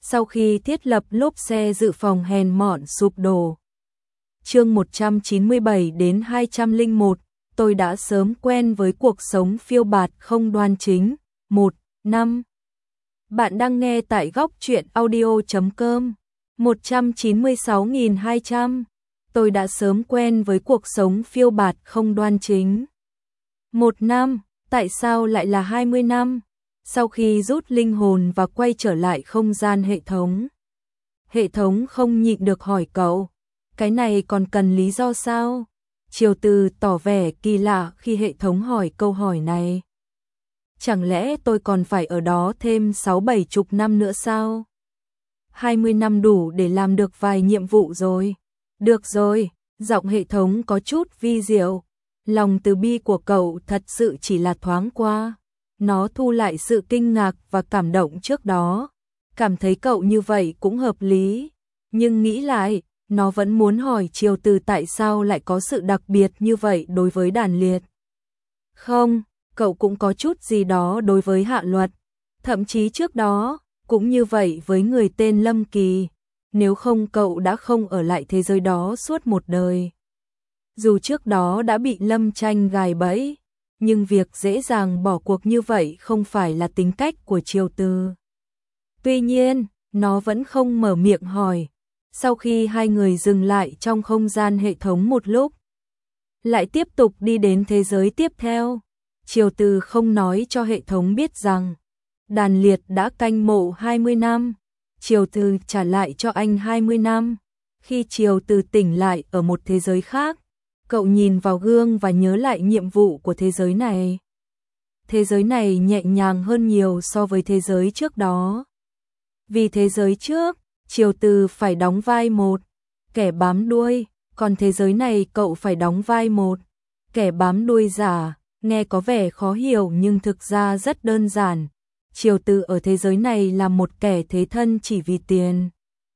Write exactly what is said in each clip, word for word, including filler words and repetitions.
sau khi thiết lập lốp xe dự phòng hèn mọn sụp đổ. Chương một trăm chín mươi bảy đến hai trăm lẻ một, tôi đã sớm quen với cuộc sống phiêu bạt không đoan chính. một. năm. Bạn đang nghe tại góc truyện audio chấm com. một trăm chín mươi sáu nghìn hai trăm. Tôi đã sớm quen với cuộc sống phiêu bạt không đoan chính. Một năm, tại sao lại là hai mươi năm? Sau khi rút linh hồn và quay trở lại không gian hệ thống. Hệ thống không nhịn được hỏi cậu, cái này còn cần lý do sao? Triều Từ tỏ vẻ kỳ lạ khi hệ thống hỏi câu hỏi này. Chẳng lẽ tôi còn phải ở đó thêm sáu bảy chục năm nữa sao? hai mươi năm đủ để làm được vài nhiệm vụ rồi. Được rồi, giọng hệ thống có chút vi diệu. Lòng từ bi của cậu thật sự chỉ là thoáng qua. Nó thu lại sự kinh ngạc và cảm động trước đó. Cảm thấy cậu như vậy cũng hợp lý. Nhưng nghĩ lại, nó vẫn muốn hỏi Triều Từ tại sao lại có sự đặc biệt như vậy đối với đàn liệt. Không, cậu cũng có chút gì đó đối với Hạ Luật. Thậm chí trước đó, cũng như vậy với người tên Lâm Kỳ. Nếu không cậu đã không ở lại thế giới đó suốt một đời. Dù trước đó đã bị Lâm Tranh gài bẫy, nhưng việc dễ dàng bỏ cuộc như vậy không phải là tính cách của Triều Từ. Tuy nhiên, nó vẫn không mở miệng hỏi. Sau khi hai người dừng lại trong không gian hệ thống một lúc, lại tiếp tục đi đến thế giới tiếp theo, Triều Từ không nói cho hệ thống biết rằng đàn liệt đã canh mộ hai mươi năm. Triều Từ trả lại cho anh hai mươi năm. Khi Triều Từ tỉnh lại ở một thế giới khác, cậu nhìn vào gương và nhớ lại nhiệm vụ của thế giới này. Thế giới này nhẹ nhàng hơn nhiều so với thế giới trước đó. Vì thế giới trước, Triều Từ phải đóng vai một kẻ bám đuôi, còn thế giới này cậu phải đóng vai một kẻ bám đuôi giả. Nghe có vẻ khó hiểu nhưng thực ra rất đơn giản. Triều Từ ở thế giới này là một kẻ thế thân chỉ vì tiền.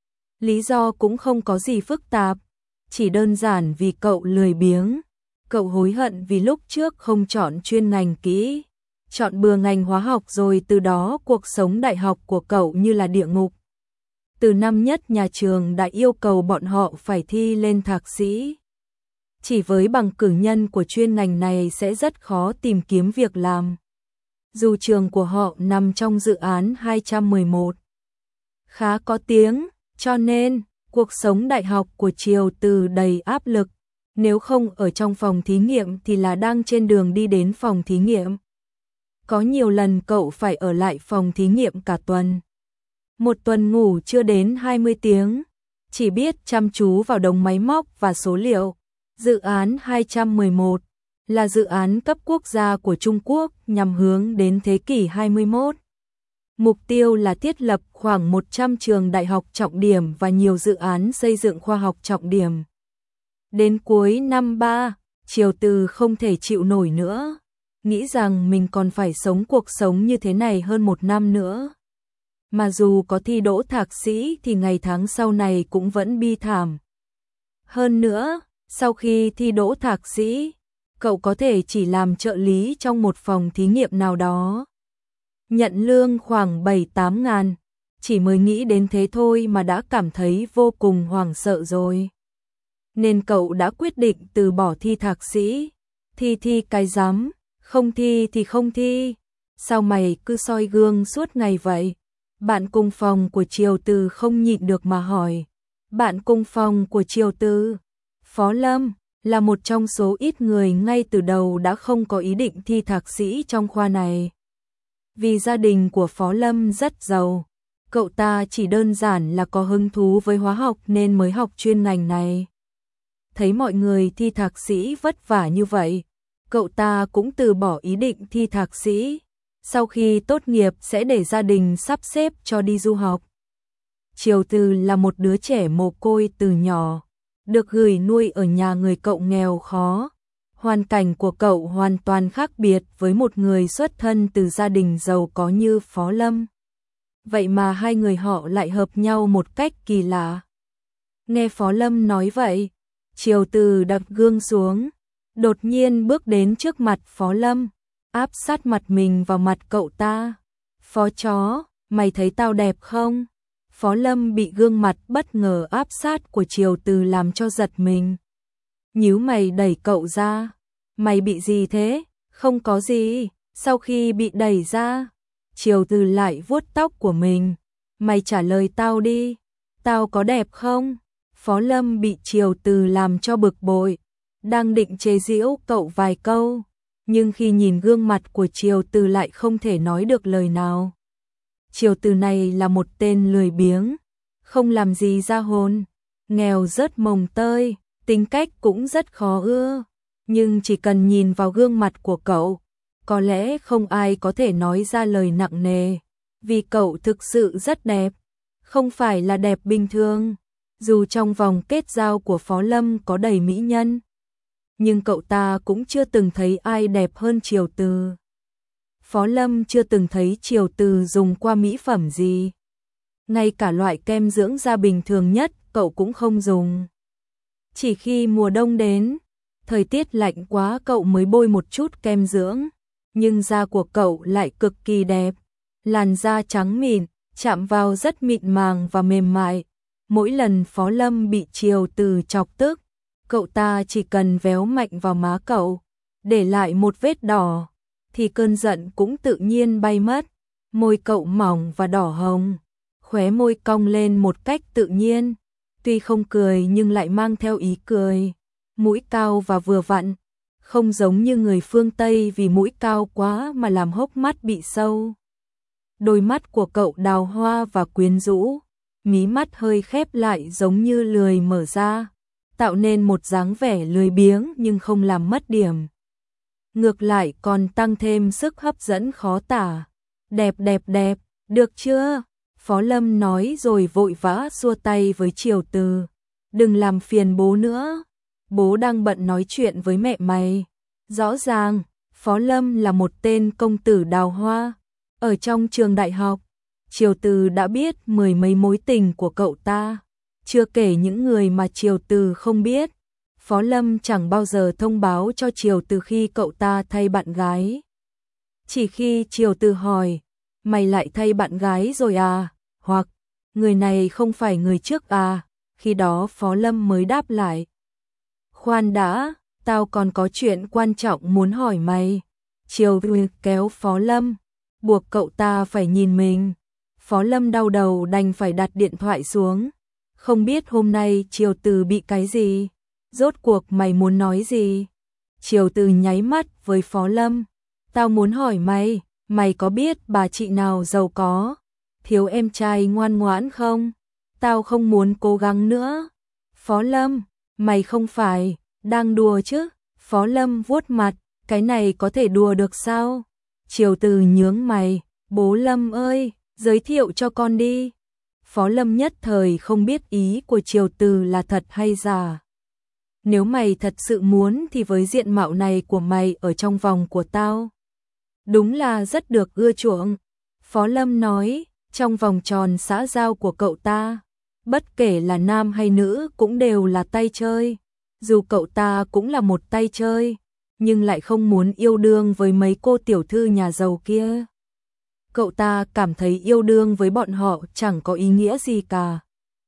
Lý do cũng không có gì phức tạp, chỉ đơn giản vì cậu lười biếng. Cậu hối hận vì lúc trước không chọn chuyên ngành kỹ, chọn bừa ngành hóa học, rồi từ đó cuộc sống đại học của cậu như là địa ngục. Từ năm nhất nhà trường đã yêu cầu bọn họ phải thi lên thạc sĩ. Chỉ với bằng cử nhân của chuyên ngành này sẽ rất khó tìm kiếm việc làm. Dù trường của họ nằm trong dự án hai trăm mười một, khá có tiếng, cho nên cuộc sống đại học của Triều Từ đầy áp lực. Nếu không ở trong phòng thí nghiệm thì là đang trên đường đi đến phòng thí nghiệm. Có nhiều lần cậu phải ở lại phòng thí nghiệm cả tuần. Một tuần ngủ chưa đến hai mươi tiếng, chỉ biết chăm chú vào đống máy móc và số liệu. Dự án hai trăm mười một là dự án cấp quốc gia của Trung Quốc nhằm hướng đến thế kỷ hai mươi mốt. Mục tiêu là thiết lập khoảng một trăm trường đại học trọng điểm và nhiều dự án xây dựng khoa học trọng điểm. Đến cuối năm ba, Triều Từ không thể chịu nổi nữa, nghĩ rằng mình còn phải sống cuộc sống như thế này hơn một năm nữa. Mà dù có thi đỗ thạc sĩ thì ngày tháng sau này cũng vẫn bi thảm. Hơn nữa, sau khi thi đỗ thạc sĩ, cậu có thể chỉ làm trợ lý trong một phòng thí nghiệm nào đó. Nhận lương khoảng bảy tám ngàn, chỉ mới nghĩ đến thế thôi mà đã cảm thấy vô cùng hoảng sợ rồi. Nên cậu đã quyết định từ bỏ thi thạc sĩ. Thi thi cái rắm, không thi thì không thi. Sao mày cứ soi gương suốt ngày vậy? Bạn cùng phòng của Triều Từ không nhịn được mà hỏi. Bạn cùng phòng của Triều Từ, Phó Lâm, là một trong số ít người ngay từ đầu đã không có ý định thi thạc sĩ trong khoa này. Vì gia đình của Phó Lâm rất giàu, cậu ta chỉ đơn giản là có hứng thú với hóa học nên mới học chuyên ngành này. Thấy mọi người thi thạc sĩ vất vả như vậy, cậu ta cũng từ bỏ ý định thi thạc sĩ. Sau khi tốt nghiệp sẽ để gia đình sắp xếp cho đi du học. Triều Từ là một đứa trẻ mồ côi từ nhỏ, được gửi nuôi ở nhà người cậu nghèo khó. Hoàn cảnh của cậu hoàn toàn khác biệt với một người xuất thân từ gia đình giàu có như Phó Lâm. Vậy mà hai người họ lại hợp nhau một cách kỳ lạ. Nghe Phó Lâm nói vậy, Triều Từ đặt gương xuống, đột nhiên bước đến trước mặt Phó Lâm, áp sát mặt mình vào mặt cậu ta. Phó chó, mày thấy tao đẹp không? Phó Lâm bị gương mặt bất ngờ áp sát của Triều Từ làm cho giật mình. Nhíu mày đẩy cậu ra. Mày bị gì thế? Không có gì. Sau khi bị đẩy ra, Triều Từ lại vuốt tóc của mình. Mày trả lời tao đi. Tao có đẹp không? Phó Lâm bị Triều Từ làm cho bực bội. Đang định chế giễu cậu vài câu, nhưng khi nhìn gương mặt của Triều Từ lại không thể nói được lời nào. Triều Từ này là một tên lười biếng, không làm gì ra hồn, nghèo rớt mồng tơi, tính cách cũng rất khó ưa. Nhưng chỉ cần nhìn vào gương mặt của cậu, có lẽ không ai có thể nói ra lời nặng nề, vì cậu thực sự rất đẹp, không phải là đẹp bình thường. Dù trong vòng kết giao của Phó Lâm có đầy mỹ nhân, nhưng cậu ta cũng chưa từng thấy ai đẹp hơn Triều Từ. Phó Lâm chưa từng thấy Triều Từ dùng qua mỹ phẩm gì. Ngay cả loại kem dưỡng da bình thường nhất cậu cũng không dùng. Chỉ khi mùa đông đến, thời tiết lạnh quá cậu mới bôi một chút kem dưỡng. Nhưng da của cậu lại cực kỳ đẹp. Làn da trắng mịn, chạm vào rất mịn màng và mềm mại. Mỗi lần Phó Lâm bị Triều Từ chọc tức, cậu ta chỉ cần véo mạnh vào má cậu, để lại một vết đỏ, thì cơn giận cũng tự nhiên bay mất. Môi cậu mỏng và đỏ hồng, khóe môi cong lên một cách tự nhiên, tuy không cười nhưng lại mang theo ý cười. Mũi cao và vừa vặn, không giống như người phương Tây vì mũi cao quá mà làm hốc mắt bị sâu. Đôi mắt của cậu đào hoa và quyến rũ, mí mắt hơi khép lại giống như lười mở ra, tạo nên một dáng vẻ lười biếng nhưng không làm mất điểm. Ngược lại còn tăng thêm sức hấp dẫn khó tả. Đẹp đẹp đẹp, được chưa? Phó Lâm nói rồi vội vã xua tay với Triều Từ. Đừng làm phiền bố nữa, bố đang bận nói chuyện với mẹ mày. Rõ ràng, Phó Lâm là một tên công tử đào hoa. Ở trong trường đại học, Triều Từ đã biết mười mấy mối tình của cậu ta, chưa kể những người mà Triều Từ không biết. Phó Lâm chẳng bao giờ thông báo cho Triều Từ khi cậu ta thay bạn gái. Chỉ khi Triều Từ hỏi, mày lại thay bạn gái rồi à? Hoặc, người này không phải người trước à? Khi đó Phó Lâm mới đáp lại. Khoan đã, tao còn có chuyện quan trọng muốn hỏi mày. Triều Từ kéo Phó Lâm, buộc cậu ta phải nhìn mình. Phó Lâm đau đầu đành phải đặt điện thoại xuống. Không biết hôm nay Triều Từ bị cái gì? Rốt cuộc mày muốn nói gì? Triều Từ nháy mắt với Phó Lâm. Tao muốn hỏi mày, mày có biết bà chị nào giàu có, thiếu em trai ngoan ngoãn không? Tao không muốn cố gắng nữa. Phó Lâm, mày không phải đang đùa chứ? Phó Lâm vuốt mặt, cái này có thể đùa được sao? Triều Từ nhướng mày, bố Lâm ơi, giới thiệu cho con đi. Phó Lâm nhất thời không biết ý của Triều Từ là thật hay giả. Nếu mày thật sự muốn thì với diện mạo này của mày ở trong vòng của tao, đúng là rất được ưa chuộng. Phó Lâm nói, trong vòng tròn xã giao của cậu ta, bất kể là nam hay nữ cũng đều là tay chơi. Dù cậu ta cũng là một tay chơi, nhưng lại không muốn yêu đương với mấy cô tiểu thư nhà giàu kia. Cậu ta cảm thấy yêu đương với bọn họ chẳng có ý nghĩa gì cả.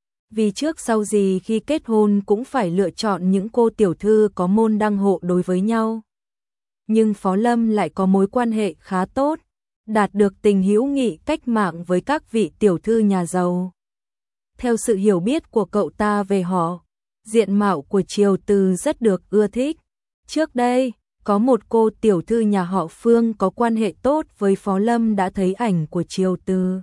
Vì trước sau gì khi kết hôn cũng phải lựa chọn những cô tiểu thư có môn đăng hộ đối với nhau. Nhưng Phó Lâm lại có mối quan hệ khá tốt, đạt được tình hữu nghị cách mạng với các vị tiểu thư nhà giàu. Theo sự hiểu biết của cậu ta về họ, diện mạo của Triều Từ rất được ưa thích. Trước đây, có một cô tiểu thư nhà họ Phương có quan hệ tốt với Phó Lâm đã thấy ảnh của Triều Từ,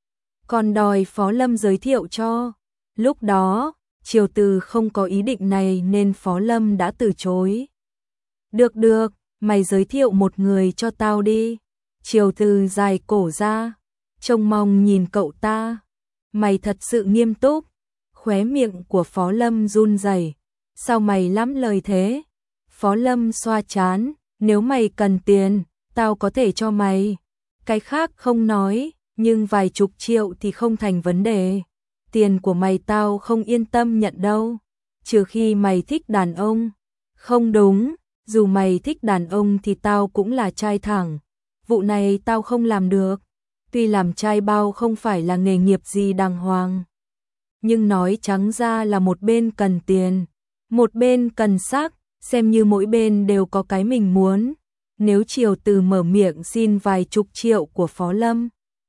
còn đòi Phó Lâm giới thiệu cho. Lúc đó, Triều Từ không có ý định này nên Phó Lâm đã từ chối. Được được, mày giới thiệu một người cho tao đi. Triều Từ dài cổ ra, trông mong nhìn cậu ta. Mày thật sự nghiêm túc. Khóe miệng của Phó Lâm run rẩy. Sao mày lắm lời thế? Phó Lâm xoa trán, nếu mày cần tiền, tao có thể cho mày. Cái khác không nói, nhưng vài chục triệu thì không thành vấn đề. Tiền của mày tao không yên tâm nhận đâu, trừ khi mày thích đàn ông. Không đúng, dù mày thích đàn ông thì tao cũng là trai thẳng. Vụ này tao không làm được. Tuy làm trai bao không phải là nghề nghiệp gì đàng hoàng, nhưng nói trắng ra là một bên cần tiền, một bên cần sắc, xem như mỗi bên đều có cái mình muốn. Nếu Triều Từ mở miệng xin vài chục triệu của Phó Lâm,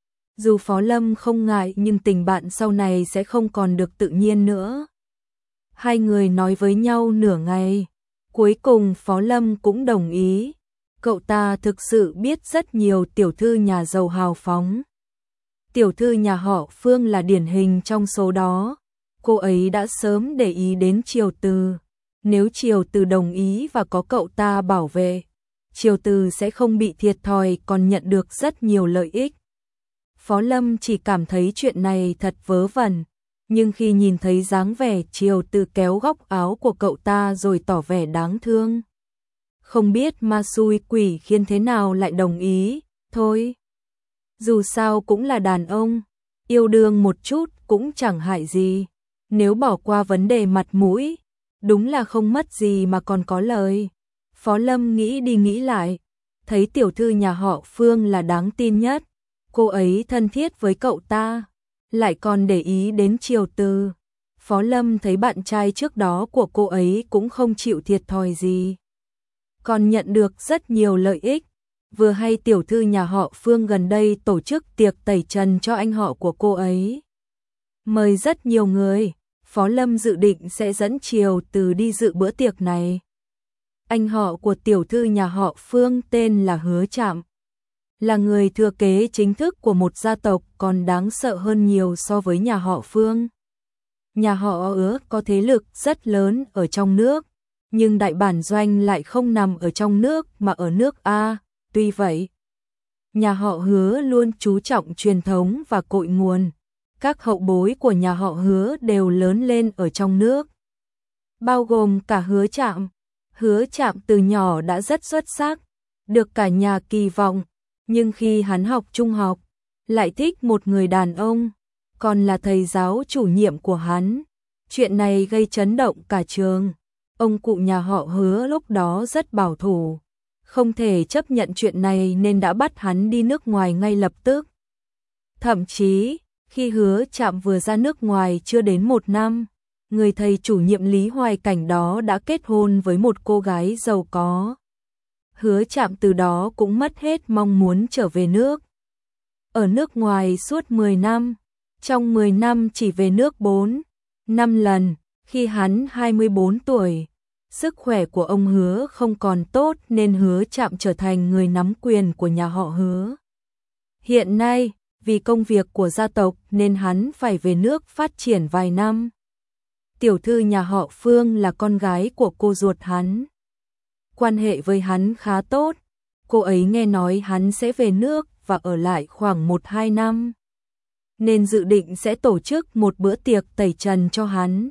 dù Phó Lâm không ngại nhưng tình bạn sau này sẽ không còn được tự nhiên nữa. Hai người nói với nhau nửa ngày, cuối cùng Phó Lâm cũng đồng ý. Cậu ta thực sự biết rất nhiều tiểu thư nhà giàu hào phóng. Tiểu thư nhà họ Phương là điển hình trong số đó. Cô ấy đã sớm để ý đến Triều Từ. Nếu Triều Từ đồng ý và có cậu ta bảo vệ, Triều Từ sẽ không bị thiệt thòi còn nhận được rất nhiều lợi ích. Phó Lâm chỉ cảm thấy chuyện này thật vớ vẩn, nhưng khi nhìn thấy dáng vẻ Triều Từ kéo góc áo của cậu ta rồi tỏ vẻ đáng thương, không biết ma xui quỷ khiến thế nào lại đồng ý, thôi. Dù sao cũng là đàn ông, yêu đương một chút cũng chẳng hại gì, nếu bỏ qua vấn đề mặt mũi, đúng là không mất gì mà còn có lời. Phó Lâm nghĩ đi nghĩ lại, thấy tiểu thư nhà họ Phương là đáng tin nhất, cô ấy thân thiết với cậu ta, lại còn để ý đến Triều Từ. Phó Lâm thấy bạn trai trước đó của cô ấy cũng không chịu thiệt thòi gì, còn nhận được rất nhiều lợi ích. Vừa hay tiểu thư nhà họ Phương gần đây tổ chức tiệc tẩy trần cho anh họ của cô ấy, mời rất nhiều người. Phó Lâm dự định sẽ dẫn Triều Từ đi dự bữa tiệc này. Anh họ của tiểu thư nhà họ Phương tên là Hứa Trạm, là người thừa kế chính thức của một gia tộc còn đáng sợ hơn nhiều so với nhà họ Phương. Nhà họ Hứa có thế lực rất lớn ở trong nước, nhưng đại bản doanh lại không nằm ở trong nước mà ở nước A. Tuy vậy, nhà họ Hứa luôn chú trọng truyền thống và cội nguồn. Các hậu bối của nhà họ Hứa đều lớn lên ở trong nước, bao gồm cả Hứa Trạm. Hứa Trạm từ nhỏ đã rất xuất sắc, được cả nhà kỳ vọng, nhưng khi hắn học trung học, lại thích một người đàn ông, còn là thầy giáo chủ nhiệm của hắn. Chuyện này gây chấn động cả trường. Ông cụ nhà họ Hứa lúc đó rất bảo thủ, không thể chấp nhận chuyện này nên đã bắt hắn đi nước ngoài ngay lập tức. Thậm chí, khi Hứa Trạm vừa ra nước ngoài chưa đến một năm, người thầy chủ nhiệm Lý Hoài Cảnh đó đã kết hôn với một cô gái giàu có. Hứa Trạm từ đó cũng mất hết mong muốn trở về nước. Ở nước ngoài suốt mười năm, trong mười năm chỉ về nước bốn, năm lần. Khi hắn hai mươi bốn tuổi, sức khỏe của ông Hứa không còn tốt nên Hứa Trạm trở thành người nắm quyền của nhà họ Hứa. Hiện nay, vì công việc của gia tộc nên hắn phải về nước phát triển vài năm. Tiểu thư nhà họ Phương là con gái của cô ruột hắn, quan hệ với hắn khá tốt. Cô ấy nghe nói hắn sẽ về nước và ở lại khoảng một hai năm, nên dự định sẽ tổ chức một bữa tiệc tẩy trần cho hắn.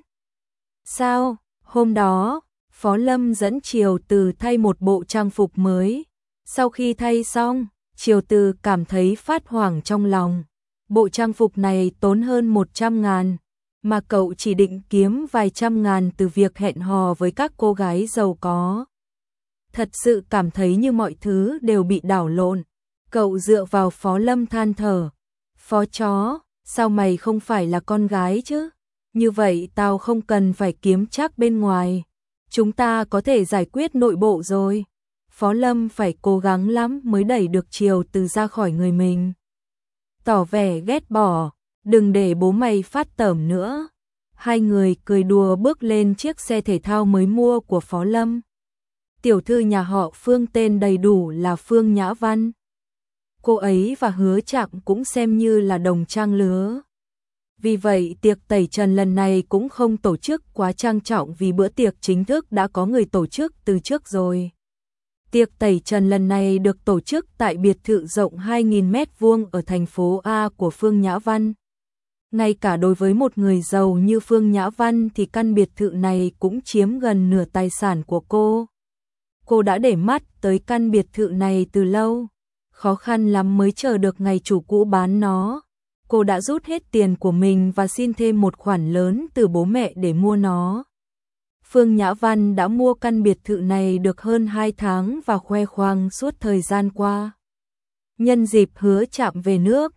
Sao, hôm đó, Phó Lâm dẫn Triều Từ thay một bộ trang phục mới. Sau khi thay xong, Triều Từ cảm thấy phát hoảng trong lòng. Bộ trang phục này tốn hơn một trăm ngàn, mà cậu chỉ định kiếm vài trăm ngàn từ việc hẹn hò với các cô gái giàu có. Thật sự cảm thấy như mọi thứ đều bị đảo lộn. Cậu dựa vào Phó Lâm than thở. Phó chó, sao mày không phải là con gái chứ? Như vậy tao không cần phải kiếm chắc bên ngoài. Chúng ta có thể giải quyết nội bộ rồi. Phó Lâm phải cố gắng lắm mới đẩy được Triều Từ ra khỏi người mình. Tỏ vẻ ghét bỏ, đừng để bố mày phát tởm nữa. Hai người cười đùa bước lên chiếc xe thể thao mới mua của Phó Lâm. Tiểu thư nhà họ Phương tên đầy đủ là Phương Nhã Văn. Cô ấy và Hứa Trạm cũng xem như là đồng trang lứa. Vì vậy tiệc tẩy trần lần này cũng không tổ chức quá trang trọng vì bữa tiệc chính thức đã có người tổ chức từ trước rồi. Tiệc tẩy trần lần này được tổ chức tại biệt thự rộng hai nghìn mét vuông ở thành phố A của Phương Nhã Văn. Ngay cả đối với một người giàu như Phương Nhã Văn thì căn biệt thự này cũng chiếm gần nửa tài sản của cô. Cô đã để mắt tới căn biệt thự này từ lâu, khó khăn lắm mới chờ được ngày chủ cũ bán nó. Cô đã rút hết tiền của mình và xin thêm một khoản lớn từ bố mẹ để mua nó. Phương Nhã Văn đã mua căn biệt thự này được hơn hai tháng và khoe khoang suốt thời gian qua. Nhân dịp Hứa Trạm về nước,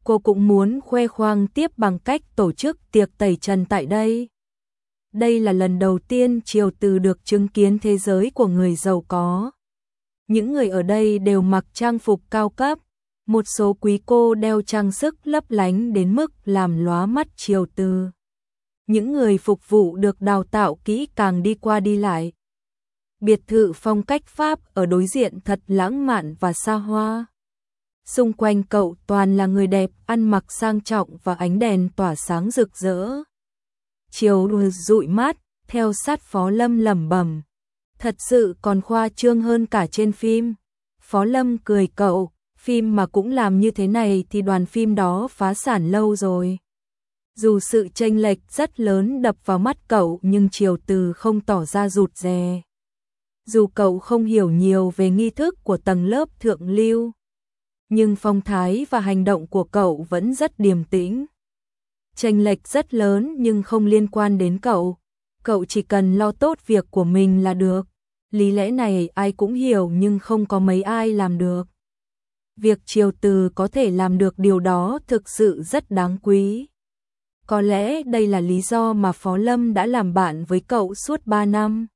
cô cũng muốn khoe khoang tiếp bằng cách tổ chức tiệc tẩy trần tại đây. Đây là lần đầu tiên Triều Từ được chứng kiến thế giới của người giàu có. Những người ở đây đều mặc trang phục cao cấp, một số quý cô đeo trang sức lấp lánh đến mức làm lóa mắt Triều Từ. Những người phục vụ được đào tạo kỹ càng đi qua đi lại. Biệt thự phong cách Pháp ở đối diện thật lãng mạn và xa hoa. Xung quanh cậu toàn là người đẹp ăn mặc sang trọng và ánh đèn tỏa sáng rực rỡ. Chiều dụi mát, theo sát Phó Lâm lẩm bẩm. Thật sự còn khoa trương hơn cả trên phim. Phó Lâm cười cậu, phim mà cũng làm như thế này thì đoàn phim đó phá sản lâu rồi. Dù sự chênh lệch rất lớn đập vào mắt cậu nhưng Triều Từ không tỏ ra rụt rè. Dù cậu không hiểu nhiều về nghi thức của tầng lớp thượng lưu, nhưng phong thái và hành động của cậu vẫn rất điềm tĩnh. Chênh lệch rất lớn nhưng không liên quan đến cậu. Cậu chỉ cần lo tốt việc của mình là được. Lý lẽ này ai cũng hiểu nhưng không có mấy ai làm được. Việc Triều Từ có thể làm được điều đó thực sự rất đáng quý. Có lẽ đây là lý do mà Phó Lâm đã làm bạn với cậu suốt ba năm.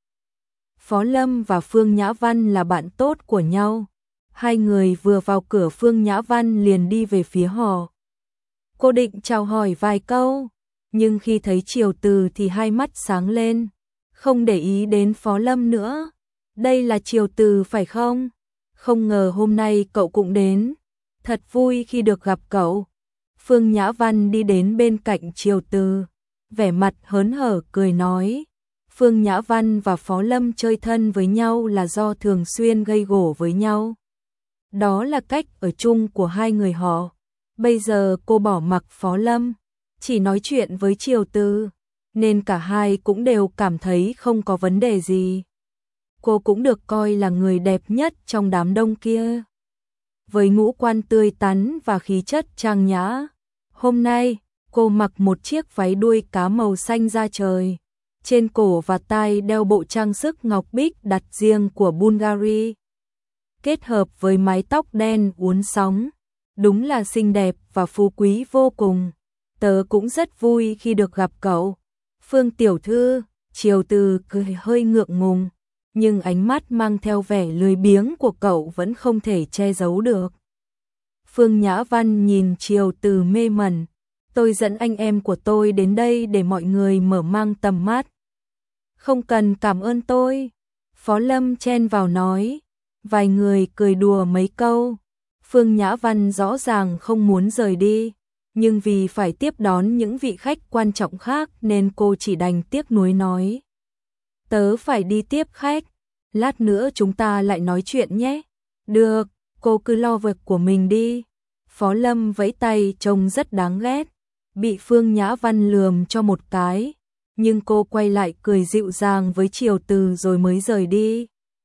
Phó Lâm và Phương Nhã Văn là bạn tốt của nhau. Hai người vừa vào cửa Phương Nhã Văn liền đi về phía họ. Cô định chào hỏi vài câu, nhưng khi thấy Triều Từ thì hai mắt sáng lên, không để ý đến Phó Lâm nữa. Đây là Triều Từ phải không? Không ngờ hôm nay cậu cũng đến. Thật vui khi được gặp cậu. Phương Nhã Văn đi đến bên cạnh Triều Từ, vẻ mặt hớn hở cười nói. Phương Nhã Văn và Phó Lâm chơi thân với nhau là do thường xuyên gây gổ với nhau. Đó là cách ở chung của hai người họ. Bây giờ cô bỏ mặc Phó Lâm, chỉ nói chuyện với Triều Từ, nên cả hai cũng đều cảm thấy không có vấn đề gì. Cô cũng được coi là người đẹp nhất trong đám đông kia. Với ngũ quan tươi tắn và khí chất trang nhã, hôm nay cô mặc một chiếc váy đuôi cá màu xanh da trời. Trên cổ và tai đeo bộ trang sức ngọc bích đặt riêng của Bulgari. Kết hợp với mái tóc đen uốn sóng, đúng là xinh đẹp và phú quý vô cùng. Tớ cũng rất vui khi được gặp cậu. Phương tiểu thư, Triều Từ cười hơi ngượng ngùng, nhưng ánh mắt mang theo vẻ lười biếng của cậu vẫn không thể che giấu được. Phương Nhã Văn nhìn Triều Từ mê mẩn. Tôi dẫn anh em của tôi đến đây để mọi người mở mang tầm mắt. Không cần cảm ơn tôi. Phó Lâm chen vào nói. Vài người cười đùa mấy câu. Phương Nhã Văn rõ ràng không muốn rời đi, nhưng vì phải tiếp đón những vị khách quan trọng khác nên cô chỉ đành tiếc nuối nói. Tớ phải đi tiếp khách, lát nữa chúng ta lại nói chuyện nhé. Được, cô cứ lo việc của mình đi. Phó Lâm vẫy tay trông rất đáng ghét, bị Phương Nhã Văn lườm cho một cái, nhưng cô quay lại cười dịu dàng với Triều Từ rồi mới rời đi.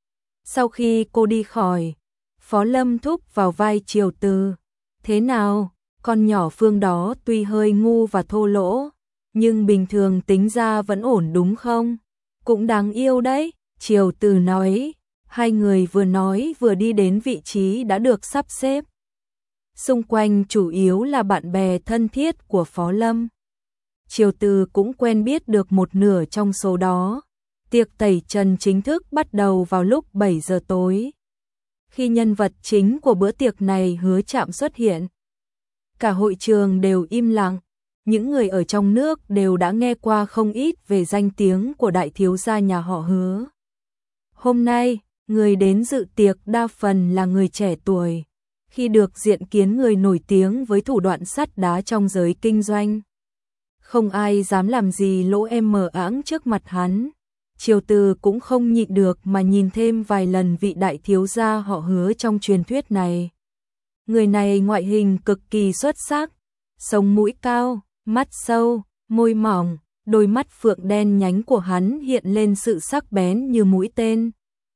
Sau khi cô đi khỏi, Phó Lâm thúc vào vai Triều Từ. Thế nào, con nhỏ Phương đó tuy hơi ngu và thô lỗ, nhưng bình thường tính ra vẫn ổn đúng không? Cũng đáng yêu đấy, Triều Từ nói. Hai người vừa nói vừa đi đến vị trí đã được sắp xếp. Xung quanh chủ yếu là bạn bè thân thiết của Phó Lâm. Triều Từ cũng quen biết được một nửa trong số đó. Tiệc tẩy trần chính thức bắt đầu vào lúc bảy giờ tối. Khi nhân vật chính của bữa tiệc này Hứa Trạm xuất hiện, cả hội trường đều im lặng. Những người ở trong nước đều đã nghe qua không ít về danh tiếng của đại thiếu gia nhà họ Hứa. Hôm nay, người đến dự tiệc đa phần là người trẻ tuổi. Khi được diện kiến người nổi tiếng với thủ đoạn sắt đá trong giới kinh doanh, không ai dám làm gì lỗ em mờ áng trước mặt hắn. Triều Từ cũng không nhịn được mà nhìn thêm vài lần vị đại thiếu gia họ Hứa trong truyền thuyết này. Người này ngoại hình cực kỳ xuất sắc, sống mũi cao, mắt sâu, môi mỏng, đôi mắt phượng đen nhánh của hắn hiện lên sự sắc bén như mũi tên.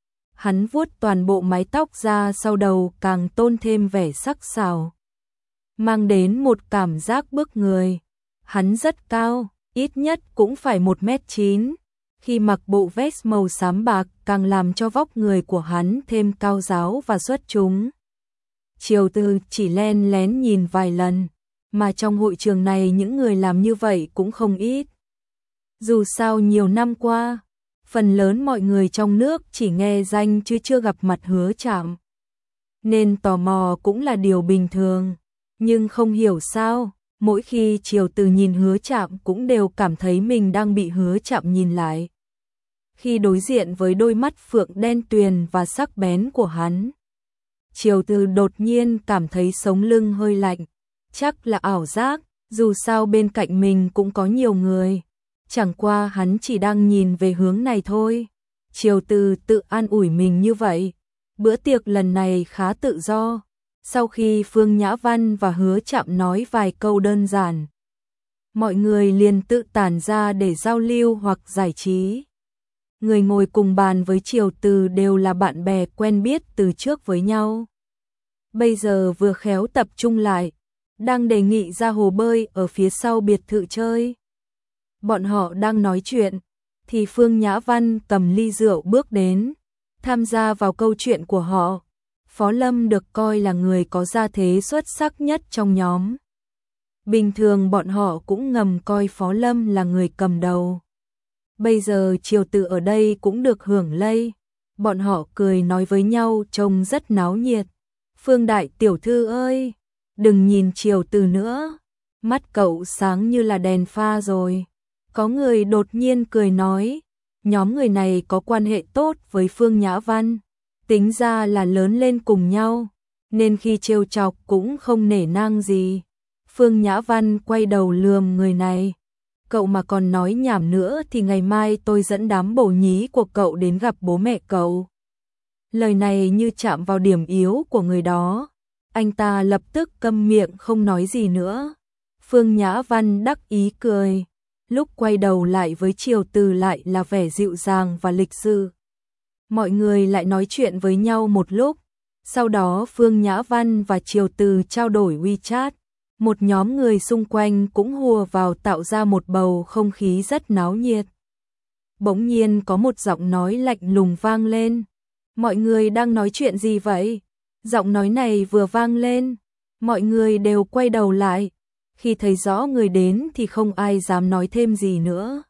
Hắn vuốt toàn bộ mái tóc ra sau đầu càng tôn thêm vẻ sắc sảo, mang đến một cảm giác bức người. Hắn rất cao, ít nhất cũng phải một mét chín. Khi mặc bộ vest màu xám bạc càng làm cho vóc người của hắn thêm cao ráo và xuất chúng. Triều Từ chỉ len lén nhìn vài lần, mà trong hội trường này những người làm như vậy cũng không ít. Dù sao nhiều năm qua, phần lớn mọi người trong nước chỉ nghe danh chứ chưa gặp mặt Hứa Trạm, nên tò mò cũng là điều bình thường. Nhưng không hiểu sao, mỗi khi Triều Từ nhìn Hứa Trạm cũng đều cảm thấy mình đang bị Hứa Trạm nhìn lại. Khi đối diện với đôi mắt phượng đen tuyền và sắc bén của hắn, Triều Từ đột nhiên cảm thấy sống lưng hơi lạnh. Chắc là ảo giác, dù sao bên cạnh mình cũng có nhiều người. Chẳng qua hắn chỉ đang nhìn về hướng này thôi. Triều Từ tự an ủi mình như vậy. Bữa tiệc lần này khá tự do. Sau khi Phương Nhã Văn và Hứa Trạm nói vài câu đơn giản, mọi người liền tự tản ra để giao lưu hoặc giải trí. Người ngồi cùng bàn với Triều Từ đều là bạn bè quen biết từ trước với nhau. Bây giờ vừa khéo tập trung lại, đang đề nghị ra hồ bơi ở phía sau biệt thự chơi. Bọn họ đang nói chuyện, thì Phương Nhã Văn cầm ly rượu bước đến, tham gia vào câu chuyện của họ. Phó Lâm được coi là người có gia thế xuất sắc nhất trong nhóm. Bình thường bọn họ cũng ngầm coi Phó Lâm là người cầm đầu. Bây giờ Triều Từ ở đây cũng được hưởng lây. Bọn họ cười nói với nhau trông rất náo nhiệt. Phương đại tiểu thư ơi, đừng nhìn Triều Từ nữa. Mắt cậu sáng như là đèn pha rồi. Có người đột nhiên cười nói, nhóm người này có quan hệ tốt với Phương Nhã Văn. Tính ra là lớn lên cùng nhau, nên khi trêu chọc cũng không nể nang gì. Phương Nhã Văn quay đầu lườm người này. Cậu mà còn nói nhảm nữa thì ngày mai tôi dẫn đám bổ nhí của cậu đến gặp bố mẹ cậu. Lời này như chạm vào điểm yếu của người đó. Anh ta lập tức câm miệng không nói gì nữa. Phương Nhã Văn đắc ý cười. Lúc quay đầu lại với Triều Từ lại là vẻ dịu dàng và lịch sự. Mọi người lại nói chuyện với nhau một lúc. Sau đó Phương Nhã Văn và Triều Từ trao đổi WeChat. Một nhóm người xung quanh cũng hùa vào tạo ra một bầu không khí rất náo nhiệt. Bỗng nhiên có một giọng nói lạnh lùng vang lên. Mọi người đang nói chuyện gì vậy? Giọng nói này vừa vang lên, mọi người đều quay đầu lại. Khi thấy rõ người đến thì không ai dám nói thêm gì nữa.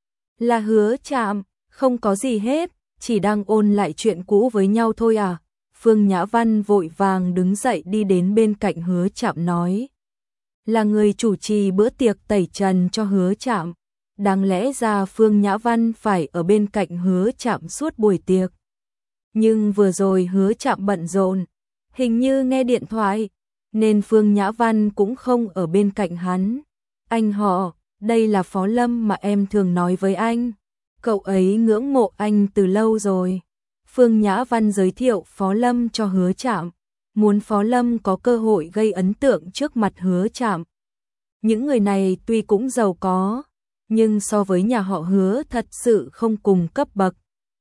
Là Hứa Trạm, không có gì hết, chỉ đang ôn lại chuyện cũ với nhau thôi à? Phương Nhã Văn vội vàng đứng dậy đi đến bên cạnh Hứa Trạm nói. Là người chủ trì bữa tiệc tẩy trần cho Hứa Trạm. Đáng lẽ ra Phương Nhã Văn phải ở bên cạnh Hứa Trạm suốt buổi tiệc. Nhưng vừa rồi Hứa Trạm bận rộn, hình như nghe điện thoại, nên Phương Nhã Văn cũng không ở bên cạnh hắn. Anh họ, đây là Phó Lâm mà em thường nói với anh. Cậu ấy ngưỡng mộ anh từ lâu rồi. Phương Nhã Văn giới thiệu Phó Lâm cho Hứa Trạm, muốn Phó Lâm có cơ hội gây ấn tượng trước mặt Hứa Trạm. Những người này tuy cũng giàu có, nhưng so với nhà họ Hứa thật sự không cùng cấp bậc.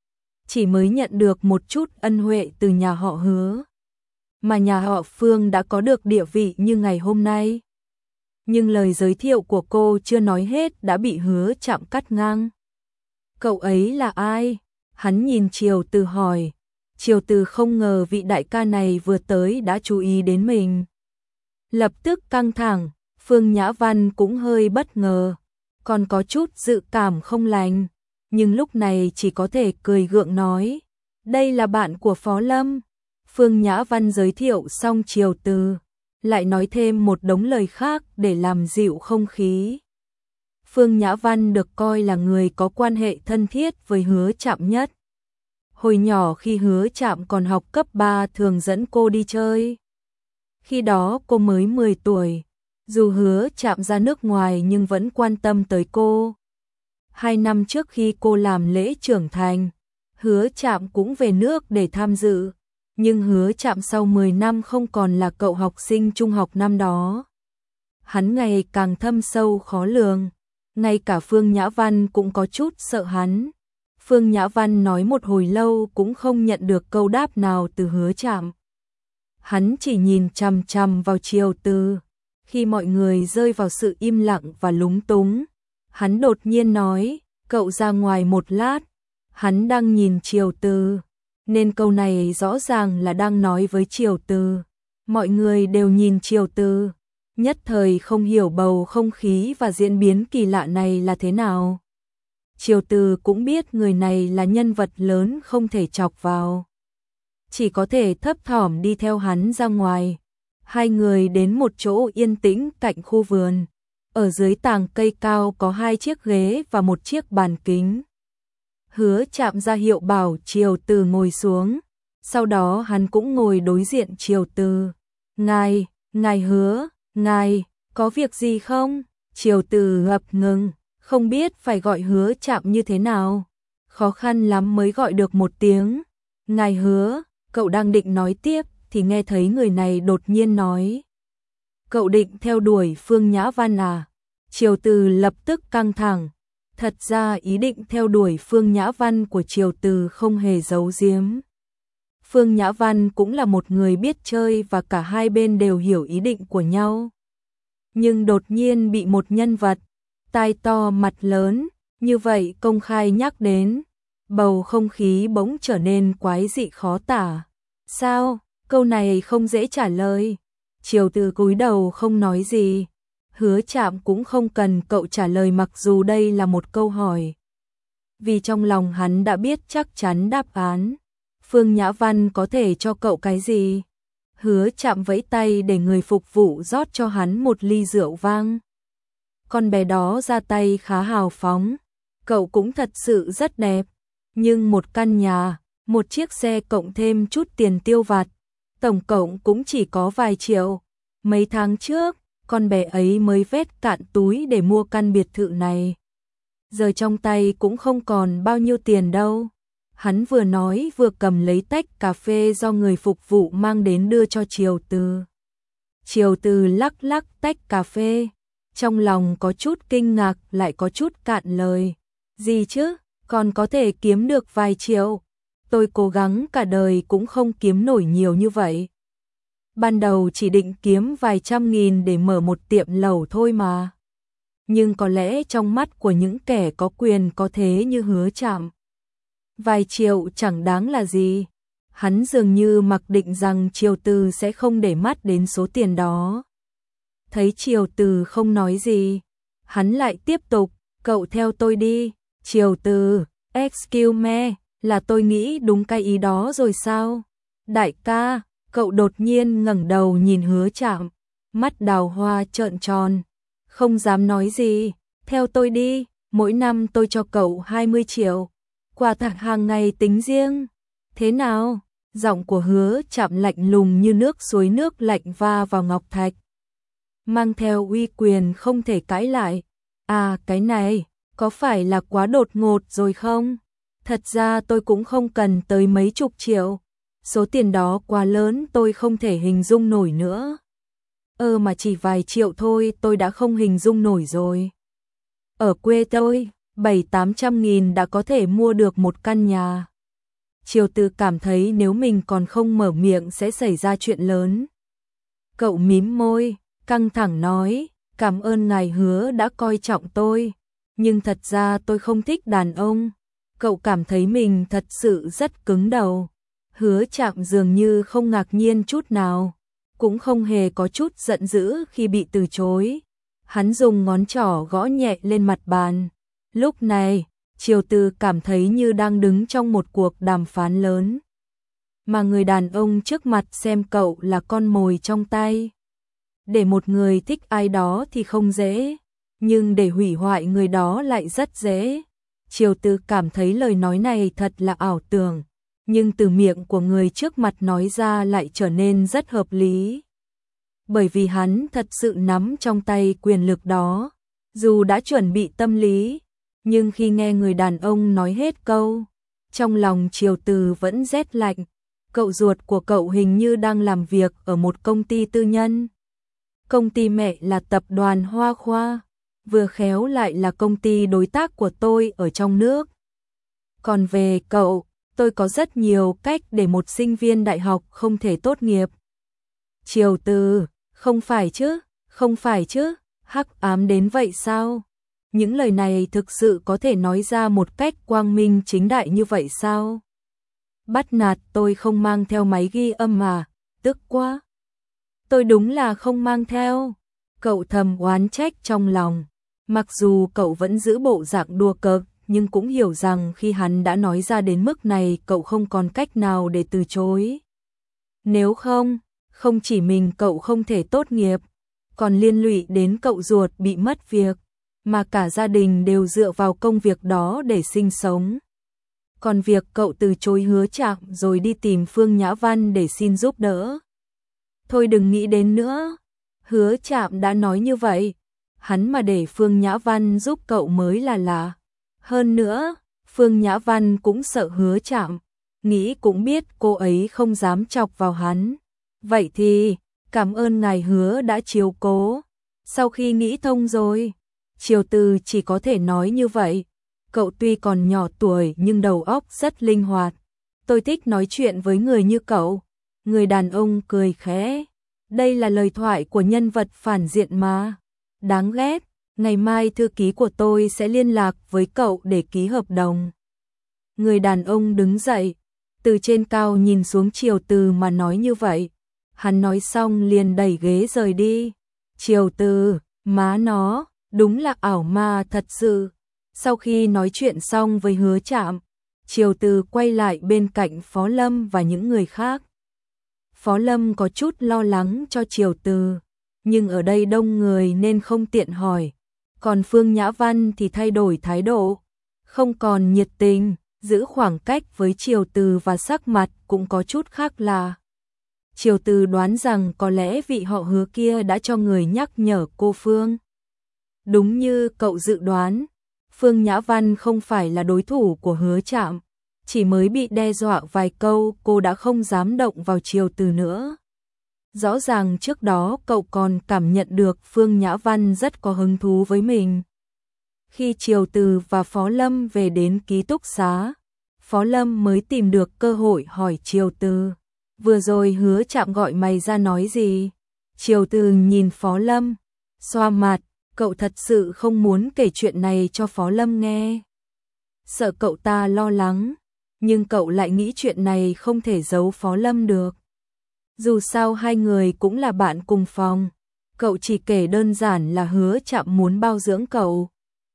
Chỉ mới nhận được một chút ân huệ từ nhà họ Hứa, mà nhà họ Phương đã có được địa vị như ngày hôm nay. Nhưng lời giới thiệu của cô chưa nói hết đã bị Hứa Trạm cắt ngang. Cậu ấy là ai? Hắn nhìn Triều Từ hỏi. Triều Từ không ngờ vị đại ca này vừa tới đã chú ý đến mình. Lập tức căng thẳng, Phương Nhã Văn cũng hơi bất ngờ, còn có chút dự cảm không lành, nhưng lúc này chỉ có thể cười gượng nói, đây là bạn của Phó Lâm. Phương Nhã Văn giới thiệu xong Triều Từ, lại nói thêm một đống lời khác để làm dịu không khí. Phương Nhã Văn được coi là người có quan hệ thân thiết với Hứa Trạm nhất. Hồi nhỏ khi Hứa Trạm còn học cấp ba thường dẫn cô đi chơi. Khi đó cô mới mười tuổi, dù Hứa Trạm ra nước ngoài nhưng vẫn quan tâm tới cô. Hai năm trước khi cô làm lễ trưởng thành, Hứa Trạm cũng về nước để tham dự. Nhưng Hứa Trạm sau mười năm không còn là cậu học sinh trung học năm đó. Hắn ngày càng thâm sâu khó lường, ngay cả Phương Nhã Văn cũng có chút sợ hắn. Phương Nhã Văn nói một hồi lâu cũng không nhận được câu đáp nào từ Hứa Trạm. Hắn chỉ nhìn chằm chằm vào Triều Từ. Khi mọi người rơi vào sự im lặng và lúng túng, hắn đột nhiên nói, cậu ra ngoài một lát. Hắn đang nhìn Triều Từ, nên câu này rõ ràng là đang nói với Triều Từ. Mọi người đều nhìn Triều Từ. nhất thời không hiểu bầu không khí và diễn biến kỳ lạ này là thế nào. Triều Từ cũng biết người này là nhân vật lớn không thể chọc vào. Chỉ có thể thấp thỏm đi theo hắn ra ngoài. Hai người đến một chỗ yên tĩnh cạnh khu vườn. Ở dưới tàng cây cao có hai chiếc ghế và một chiếc bàn kính. Hứa Trạm ra hiệu bảo Triều Từ ngồi xuống. Sau đó hắn cũng ngồi đối diện Triều Từ. Ngài, ngài Hứa, ngài, có việc gì không? Triều Từ ngập ngừng, không biết phải gọi Hứa Trạm như thế nào. Khó khăn lắm mới gọi được một tiếng. Ngài Hứa, cậu đang định nói tiếp thì nghe thấy người này đột nhiên nói. Cậu định theo đuổi Phương Nhã Văn à? Triều Từ lập tức căng thẳng. Thật ra ý định theo đuổi Phương Nhã Văn của Triều Từ không hề giấu giếm. Phương Nhã Văn cũng là một người biết chơi và cả hai bên đều hiểu ý định của nhau. Nhưng đột nhiên bị một nhân vật, tai to mặt lớn, như vậy công khai nhắc đến. Bầu không khí bỗng trở nên quái dị khó tả. Sao? Câu này không dễ trả lời. Triều Từ cúi đầu không nói gì. Hứa Trạm cũng không cần cậu trả lời mặc dù đây là một câu hỏi. Vì trong lòng hắn đã biết chắc chắn đáp án. Phương Nhã Văn có thể cho cậu cái gì? Hứa Trạm vẫy tay để người phục vụ rót cho hắn một ly rượu vang. Con bé đó ra tay khá hào phóng. Cậu cũng thật sự rất đẹp. Nhưng một căn nhà, một chiếc xe cộng thêm chút tiền tiêu vặt, tổng cộng cũng chỉ có vài triệu. Mấy tháng trước, con bé ấy mới vét cạn túi để mua căn biệt thự này. Giờ trong tay cũng không còn bao nhiêu tiền đâu. Hắn vừa nói vừa cầm lấy tách cà phê do người phục vụ mang đến đưa cho Triều Từ. Triều Từ lắc lắc tách cà phê, trong lòng có chút kinh ngạc lại có chút cạn lời. Gì chứ, còn có thể kiếm được vài triệu. Tôi cố gắng cả đời cũng không kiếm nổi nhiều như vậy. Ban đầu chỉ định kiếm vài trăm nghìn để mở một tiệm lẩu thôi mà. Nhưng có lẽ trong mắt của những kẻ có quyền có thế như Hứa Trạm, vài triệu chẳng đáng là gì. Hắn dường như mặc định rằng Triều Từ sẽ không để mắt đến số tiền đó. Thấy Triều Từ không nói gì, hắn lại tiếp tục, cậu theo tôi đi. Triều Từ, excuse me, là tôi nghĩ đúng cái ý đó rồi sao? Đại ca, cậu đột nhiên ngẩng đầu nhìn Hứa Trạm, mắt đào hoa trợn tròn, không dám nói gì. Theo tôi đi, mỗi năm tôi cho cậu hai mươi triệu. Quà tặng hàng ngày tính riêng. Thế nào? Giọng của Hứa Trạm lạnh lùng như nước suối nước lạnh va vào ngọc thạch, mang theo uy quyền không thể cãi lại. À, cái này có phải là quá đột ngột rồi không? Thật ra tôi cũng không cần tới mấy chục triệu. Số tiền đó quá lớn tôi không thể hình dung nổi nữa. Ơ mà chỉ vài triệu thôi tôi đã không hình dung nổi rồi. Ở quê tôi, bảy tám trăm nghìn đã có thể mua được một căn nhà. Triều Từ cảm thấy nếu mình còn không mở miệng sẽ xảy ra chuyện lớn. Cậu mím môi, căng thẳng nói, cảm ơn ngài Hứa đã coi trọng tôi. Nhưng thật ra tôi không thích đàn ông. Cậu cảm thấy mình thật sự rất cứng đầu. Hứa Trạm dường như không ngạc nhiên chút nào, cũng không hề có chút giận dữ khi bị từ chối. Hắn dùng ngón trỏ gõ nhẹ lên mặt bàn. Lúc này, Triều Từ cảm thấy như đang đứng trong một cuộc đàm phán lớn. Mà người đàn ông trước mặt xem cậu là con mồi trong tay. Để một người thích ai đó thì không dễ, nhưng để hủy hoại người đó lại rất dễ. Triều Từ cảm thấy lời nói này thật là ảo tưởng, nhưng từ miệng của người trước mặt nói ra lại trở nên rất hợp lý. Bởi vì hắn thật sự nắm trong tay quyền lực đó, dù đã chuẩn bị tâm lý, nhưng khi nghe người đàn ông nói hết câu, trong lòng Triều Từ vẫn rét lạnh. Cậu ruột của cậu hình như đang làm việc ở một công ty tư nhân. Công ty mẹ là tập đoàn Hoa Khoa, vừa khéo lại là công ty đối tác của tôi ở trong nước. Còn về cậu, tôi có rất nhiều cách để một sinh viên đại học không thể tốt nghiệp. Triều Từ, không phải chứ, không phải chứ, hắc ám đến vậy sao? Những lời này thực sự có thể nói ra một cách quang minh chính đại như vậy sao? Bắt nạt tôi không mang theo máy ghi âm mà, tức quá. Tôi đúng là không mang theo. Cậu thầm oán trách trong lòng. Mặc dù cậu vẫn giữ bộ dạng đùa cợt, nhưng cũng hiểu rằng khi hắn đã nói ra đến mức này cậu không còn cách nào để từ chối. Nếu không, không chỉ mình cậu không thể tốt nghiệp, còn liên lụy đến cậu ruột bị mất việc, mà cả gia đình đều dựa vào công việc đó để sinh sống. Còn việc cậu từ chối Hứa Trạm rồi đi tìm Phương Nhã Văn để xin giúp đỡ, thôi đừng nghĩ đến nữa. Hứa Trạm đã nói như vậy, hắn mà để Phương Nhã Văn giúp cậu mới là lạ. Hơn nữa, Phương Nhã Văn cũng sợ Hứa Trạm, nghĩ cũng biết cô ấy không dám chọc vào hắn. Vậy thì, cảm ơn ngài Hứa đã chiếu cố. Sau khi nghĩ thông rồi, Triều Từ chỉ có thể nói như vậy. Cậu tuy còn nhỏ tuổi nhưng đầu óc rất linh hoạt. Tôi thích nói chuyện với người như cậu. Người đàn ông cười khẽ. Đây là lời thoại của nhân vật phản diện mà. Đáng ghét, ngày mai thư ký của tôi sẽ liên lạc với cậu để ký hợp đồng. Người đàn ông đứng dậy, từ trên cao nhìn xuống Triều Từ mà nói như vậy. Hắn nói xong liền đẩy ghế rời đi. Triều Từ, má nó, đúng là ảo ma thật sự. Sau khi nói chuyện xong với Hứa Trạm, Triều Từ quay lại bên cạnh Phó Lâm và những người khác. Phó Lâm có chút lo lắng cho Triều Từ, nhưng ở đây đông người nên không tiện hỏi. Còn Phương Nhã Văn thì thay đổi thái độ, không còn nhiệt tình, giữ khoảng cách với Triều Từ và sắc mặt cũng có chút khác lạ. Triều Từ đoán rằng có lẽ vị họ Hứa kia đã cho người nhắc nhở cô Phương. Đúng như cậu dự đoán, Phương Nhã Văn không phải là đối thủ của Hứa Trạm, chỉ mới bị đe dọa vài câu cô đã không dám động vào Triều Từ nữa. Rõ ràng trước đó cậu còn cảm nhận được Phương Nhã Văn rất có hứng thú với mình. Khi Triều Từ và Phó Lâm về đến ký túc xá, Phó Lâm mới tìm được cơ hội hỏi Triều Từ. Vừa rồi Hứa Trạm gọi mày ra nói gì? Triều Từ nhìn Phó Lâm, xoa mặt, cậu thật sự không muốn kể chuyện này cho Phó Lâm nghe. Sợ cậu ta lo lắng, nhưng cậu lại nghĩ chuyện này không thể giấu Phó Lâm được. Dù sao hai người cũng là bạn cùng phòng, cậu chỉ kể đơn giản là Hứa Trạm muốn bao dưỡng cậu.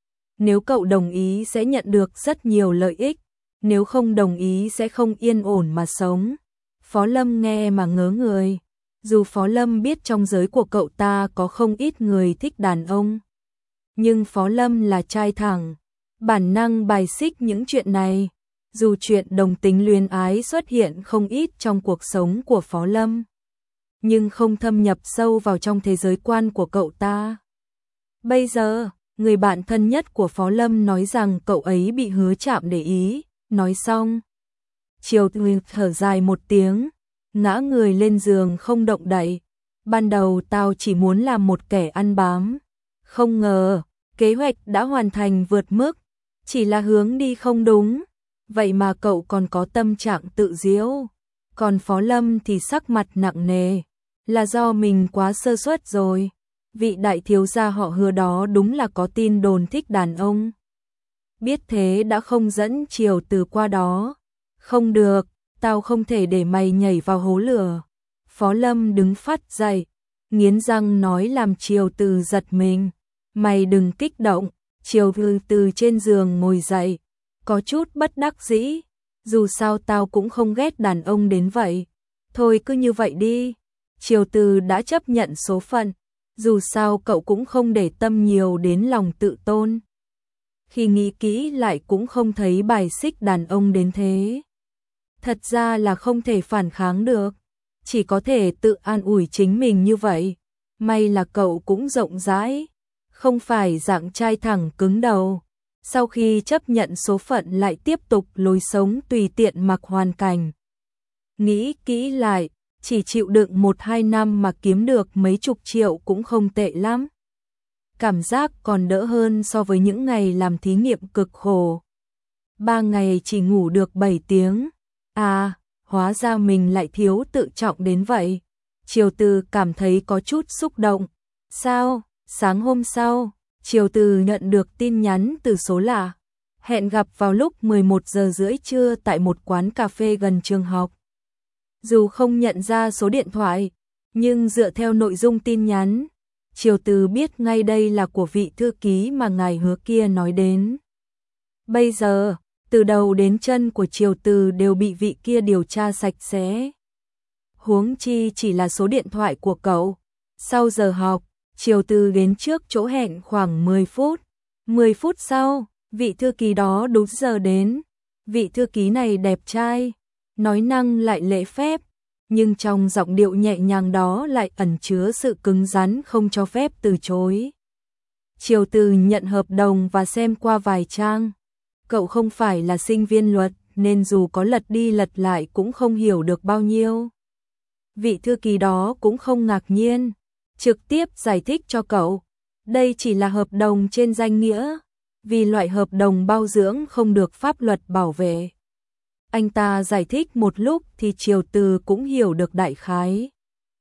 Nếu cậu đồng ý sẽ nhận được rất nhiều lợi ích, nếu không đồng ý sẽ không yên ổn mà sống. Phó Lâm nghe mà ngớ người, dù Phó Lâm biết trong giới của cậu ta có không ít người thích đàn ông. Nhưng Phó Lâm là trai thẳng, bản năng bài xích những chuyện này. Dù chuyện đồng tính luyến ái xuất hiện không ít trong cuộc sống của Phó Lâm, nhưng không thâm nhập sâu vào trong thế giới quan của cậu ta. Bây giờ, người bạn thân nhất của Phó Lâm nói rằng cậu ấy bị Hứa Trạm để ý, nói xong. Triều Từ thở dài một tiếng, ngã người lên giường không động đậy. Ban đầu tao chỉ muốn làm một kẻ ăn bám, không ngờ, kế hoạch đã hoàn thành vượt mức, chỉ là hướng đi không đúng. Vậy mà cậu còn có tâm trạng tự giễu. Còn Phó Lâm thì sắc mặt nặng nề, là do mình quá sơ suất rồi. Vị đại thiếu gia họ Hứa đó đúng là có tin đồn thích đàn ông. Biết thế đã không dẫn Triều Từ qua đó. Không được, tao không thể để mày nhảy vào hố lửa. Phó Lâm đứng phát dậy, nghiến răng nói làm Triều Từ giật mình. Mày đừng kích động. Triều Từ từ trên giường ngồi dậy, có chút bất đắc dĩ. Dù sao tao cũng không ghét đàn ông đến vậy. Thôi cứ như vậy đi. Triều Từ đã chấp nhận số phận. Dù sao cậu cũng không để tâm nhiều đến lòng tự tôn. Khi nghĩ kỹ lại cũng không thấy bài xích đàn ông đến thế. Thật ra là không thể phản kháng được, chỉ có thể tự an ủi chính mình như vậy. May là cậu cũng rộng rãi, không phải dạng trai thẳng cứng đầu. Sau khi chấp nhận số phận lại tiếp tục lối sống tùy tiện mặc hoàn cảnh. Nghĩ kỹ lại, chỉ chịu đựng một hai năm mà kiếm được mấy chục triệu cũng không tệ lắm. Cảm giác còn đỡ hơn so với những ngày làm thí nghiệm cực khổ. Ba ngày chỉ ngủ được bảy tiếng. À, hóa ra mình lại thiếu tự trọng đến vậy. Triều Từ cảm thấy có chút xúc động. Sao? Sáng hôm sau, Triều Từ nhận được tin nhắn từ số lạ. Hẹn gặp vào lúc mười một giờ rưỡi trưa tại một quán cà phê gần trường học. Dù không nhận ra số điện thoại, nhưng dựa theo nội dung tin nhắn, Triều Từ biết ngay đây là của vị thư ký mà ngài Hứa kia nói đến. Bây giờ, từ đầu đến chân của Triều Từ đều bị vị kia điều tra sạch sẽ. Huống chi chỉ là số điện thoại của cậu. Sau giờ học, Triều Từ đến trước chỗ hẹn khoảng mười phút. mười phút sau, vị thư ký đó đúng giờ đến. Vị thư ký này đẹp trai, nói năng lại lễ phép, nhưng trong giọng điệu nhẹ nhàng đó lại ẩn chứa sự cứng rắn không cho phép từ chối. Triều Từ nhận hợp đồng và xem qua vài trang. Cậu không phải là sinh viên luật, nên dù có lật đi lật lại cũng không hiểu được bao nhiêu. Vị thư ký đó cũng không ngạc nhiên, trực tiếp giải thích cho cậu. Đây chỉ là hợp đồng trên danh nghĩa, vì loại hợp đồng bao dưỡng không được pháp luật bảo vệ. Anh ta giải thích một lúc thì Triều Từ cũng hiểu được đại khái.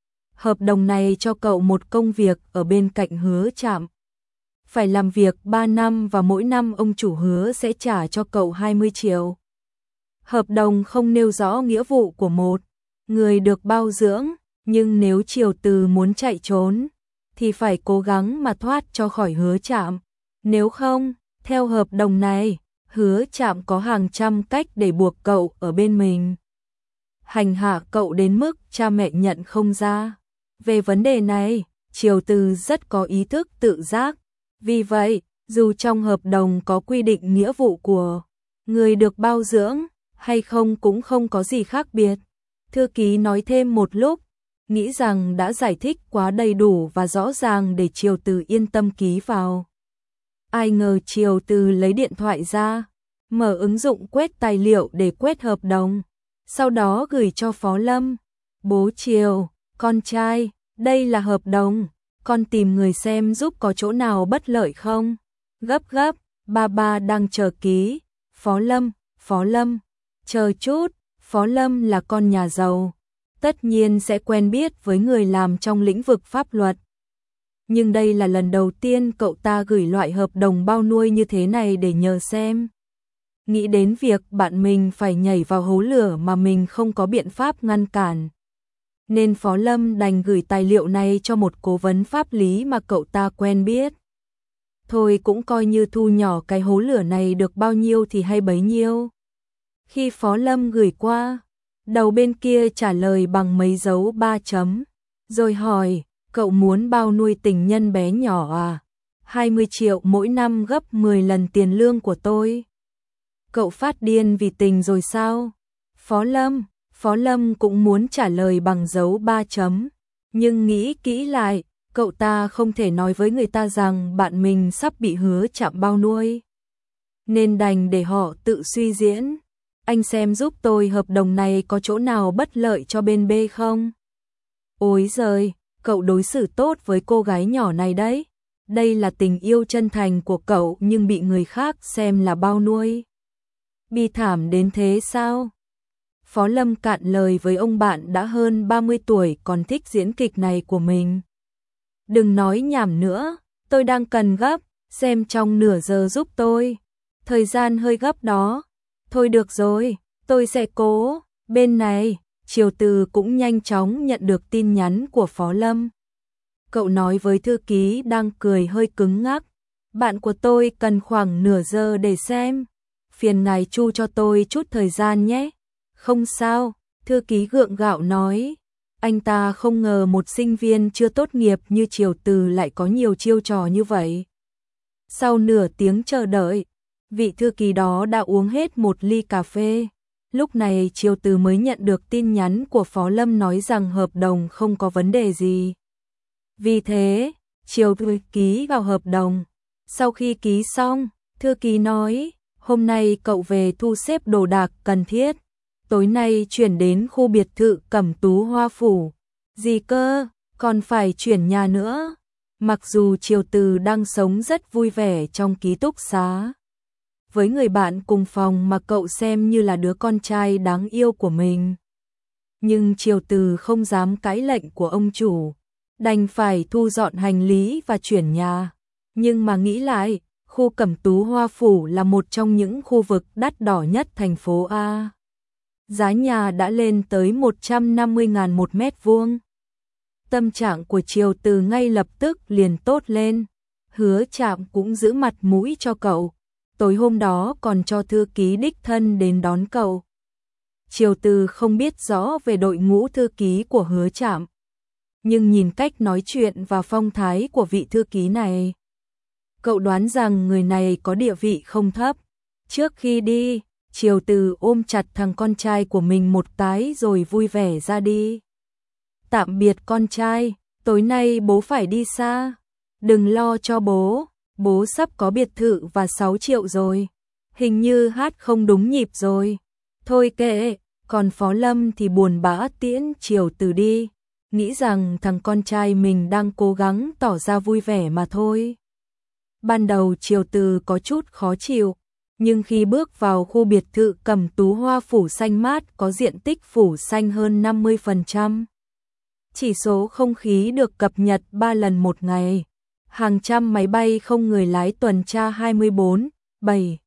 Hợp đồng này cho cậu một công việc ở bên cạnh Hứa Trạm. Phải làm việc ba năm và mỗi năm ông chủ Hứa sẽ trả cho cậu hai mươi triệu. Hợp đồng không nêu rõ nghĩa vụ của một người được bao dưỡng, nhưng nếu Triều Từ muốn chạy trốn, thì phải cố gắng mà thoát cho khỏi Hứa Trạm. Nếu không, theo hợp đồng này, Hứa Trạm có hàng trăm cách để buộc cậu ở bên mình. Hành hạ cậu đến mức cha mẹ nhận không ra. Về vấn đề này, Triều Từ rất có ý thức tự giác. Vì vậy, dù trong hợp đồng có quy định nghĩa vụ của người được bao dưỡng hay không cũng không có gì khác biệt. Thư ký nói thêm một lúc, nghĩ rằng đã giải thích quá đầy đủ và rõ ràng để Triều Từ yên tâm ký vào. Ai ngờ Triều Từ lấy điện thoại ra, mở ứng dụng quét tài liệu để quét hợp đồng, sau đó gửi cho Phó Lâm. Bố Triều, con trai, đây là hợp đồng, con tìm người xem giúp có chỗ nào bất lợi không? Gấp gấp, ba ba đang chờ ký. Phó Lâm, Phó Lâm, chờ chút, Phó Lâm là con nhà giàu, tất nhiên sẽ quen biết với người làm trong lĩnh vực pháp luật. Nhưng đây là lần đầu tiên cậu ta gửi loại hợp đồng bao nuôi như thế này để nhờ xem. Nghĩ đến việc bạn mình phải nhảy vào hố lửa mà mình không có biện pháp ngăn cản, nên Phó Lâm đành gửi tài liệu này cho một cố vấn pháp lý mà cậu ta quen biết. Thôi cũng coi như thu nhỏ cái hố lửa này được bao nhiêu thì hay bấy nhiêu. Khi Phó Lâm gửi qua, đầu bên kia trả lời bằng mấy dấu ba chấm, rồi hỏi, cậu muốn bao nuôi tình nhân bé nhỏ à? hai mươi triệu mỗi năm gấp mười lần tiền lương của tôi. Cậu phát điên vì tình rồi sao? Phó Lâm, Phó Lâm cũng muốn trả lời bằng dấu ba chấm, nhưng nghĩ kỹ lại, cậu ta không thể nói với người ta rằng bạn mình sắp bị Hứa Trạm bao nuôi, nên đành để họ tự suy diễn. Anh xem giúp tôi hợp đồng này có chỗ nào bất lợi cho bên B không? Ôi giời, cậu đối xử tốt với cô gái nhỏ này đấy. Đây là tình yêu chân thành của cậu nhưng bị người khác xem là bao nuôi. Bi thảm đến thế sao? Phó Lâm cạn lời với ông bạn đã hơn ba mươi tuổi còn thích diễn kịch này của mình. Đừng nói nhảm nữa, tôi đang cần gấp, xem trong nửa giờ giúp tôi. Thời gian hơi gấp đó. Thôi được rồi, tôi sẽ cố. Bên này, Triều Từ cũng nhanh chóng nhận được tin nhắn của Phó Lâm. Cậu nói với thư ký đang cười hơi cứng ngắc. Bạn của tôi cần khoảng nửa giờ để xem. Phiền ngài chu cho tôi chút thời gian nhé. Không sao, thư ký gượng gạo nói. Anh ta không ngờ một sinh viên chưa tốt nghiệp như Triều Từ lại có nhiều chiêu trò như vậy. Sau nửa tiếng chờ đợi, vị thư ký đó đã uống hết một ly cà phê. Lúc này Triều Từ mới nhận được tin nhắn của Phó Lâm nói rằng hợp đồng không có vấn đề gì. Vì thế, Triều Từ ký vào hợp đồng. Sau khi ký xong, thư ký nói, hôm nay cậu về thu xếp đồ đạc cần thiết. Tối nay chuyển đến khu biệt thự Cẩm Tú Hoa Phủ. Gì cơ, còn phải chuyển nhà nữa. Mặc dù Triều Từ đang sống rất vui vẻ trong ký túc xá với người bạn cùng phòng mà cậu xem như là đứa con trai đáng yêu của mình, nhưng Triều Từ không dám cãi lệnh của ông chủ, đành phải thu dọn hành lý và chuyển nhà. Nhưng mà nghĩ lại, khu Cẩm Tú Hoa Phủ là một trong những khu vực đắt đỏ nhất thành phố A. Giá nhà đã lên tới một trăm năm mươi nghìn một mét vuông. Tâm trạng của Triều Từ ngay lập tức liền tốt lên. Hứa Trạm cũng giữ mặt mũi cho cậu. Tối hôm đó còn cho thư ký đích thân đến đón cậu. Triều Từ không biết rõ về đội ngũ thư ký của Hứa Trạm, nhưng nhìn cách nói chuyện và phong thái của vị thư ký này, cậu đoán rằng người này có địa vị không thấp. Trước khi đi, Triều Từ ôm chặt thằng con trai của mình một cái rồi vui vẻ ra đi. Tạm biệt con trai, tối nay bố phải đi xa. Đừng lo cho bố, bố sắp có biệt thự và sáu triệu rồi. Hình như hát không đúng nhịp rồi. Thôi kệ, còn Phó Lâm thì buồn bã tiễn Triều Từ đi, nghĩ rằng thằng con trai mình đang cố gắng tỏ ra vui vẻ mà thôi. Ban đầu Triều Từ có chút khó chịu, nhưng khi bước vào khu biệt thự Cẩm Tú Hoa phủ xanh mát có diện tích phủ xanh hơn năm mươi phần trăm. Chỉ số không khí được cập nhật ba lần một ngày. Hàng trăm máy bay không người lái tuần tra hai mươi bốn bảy.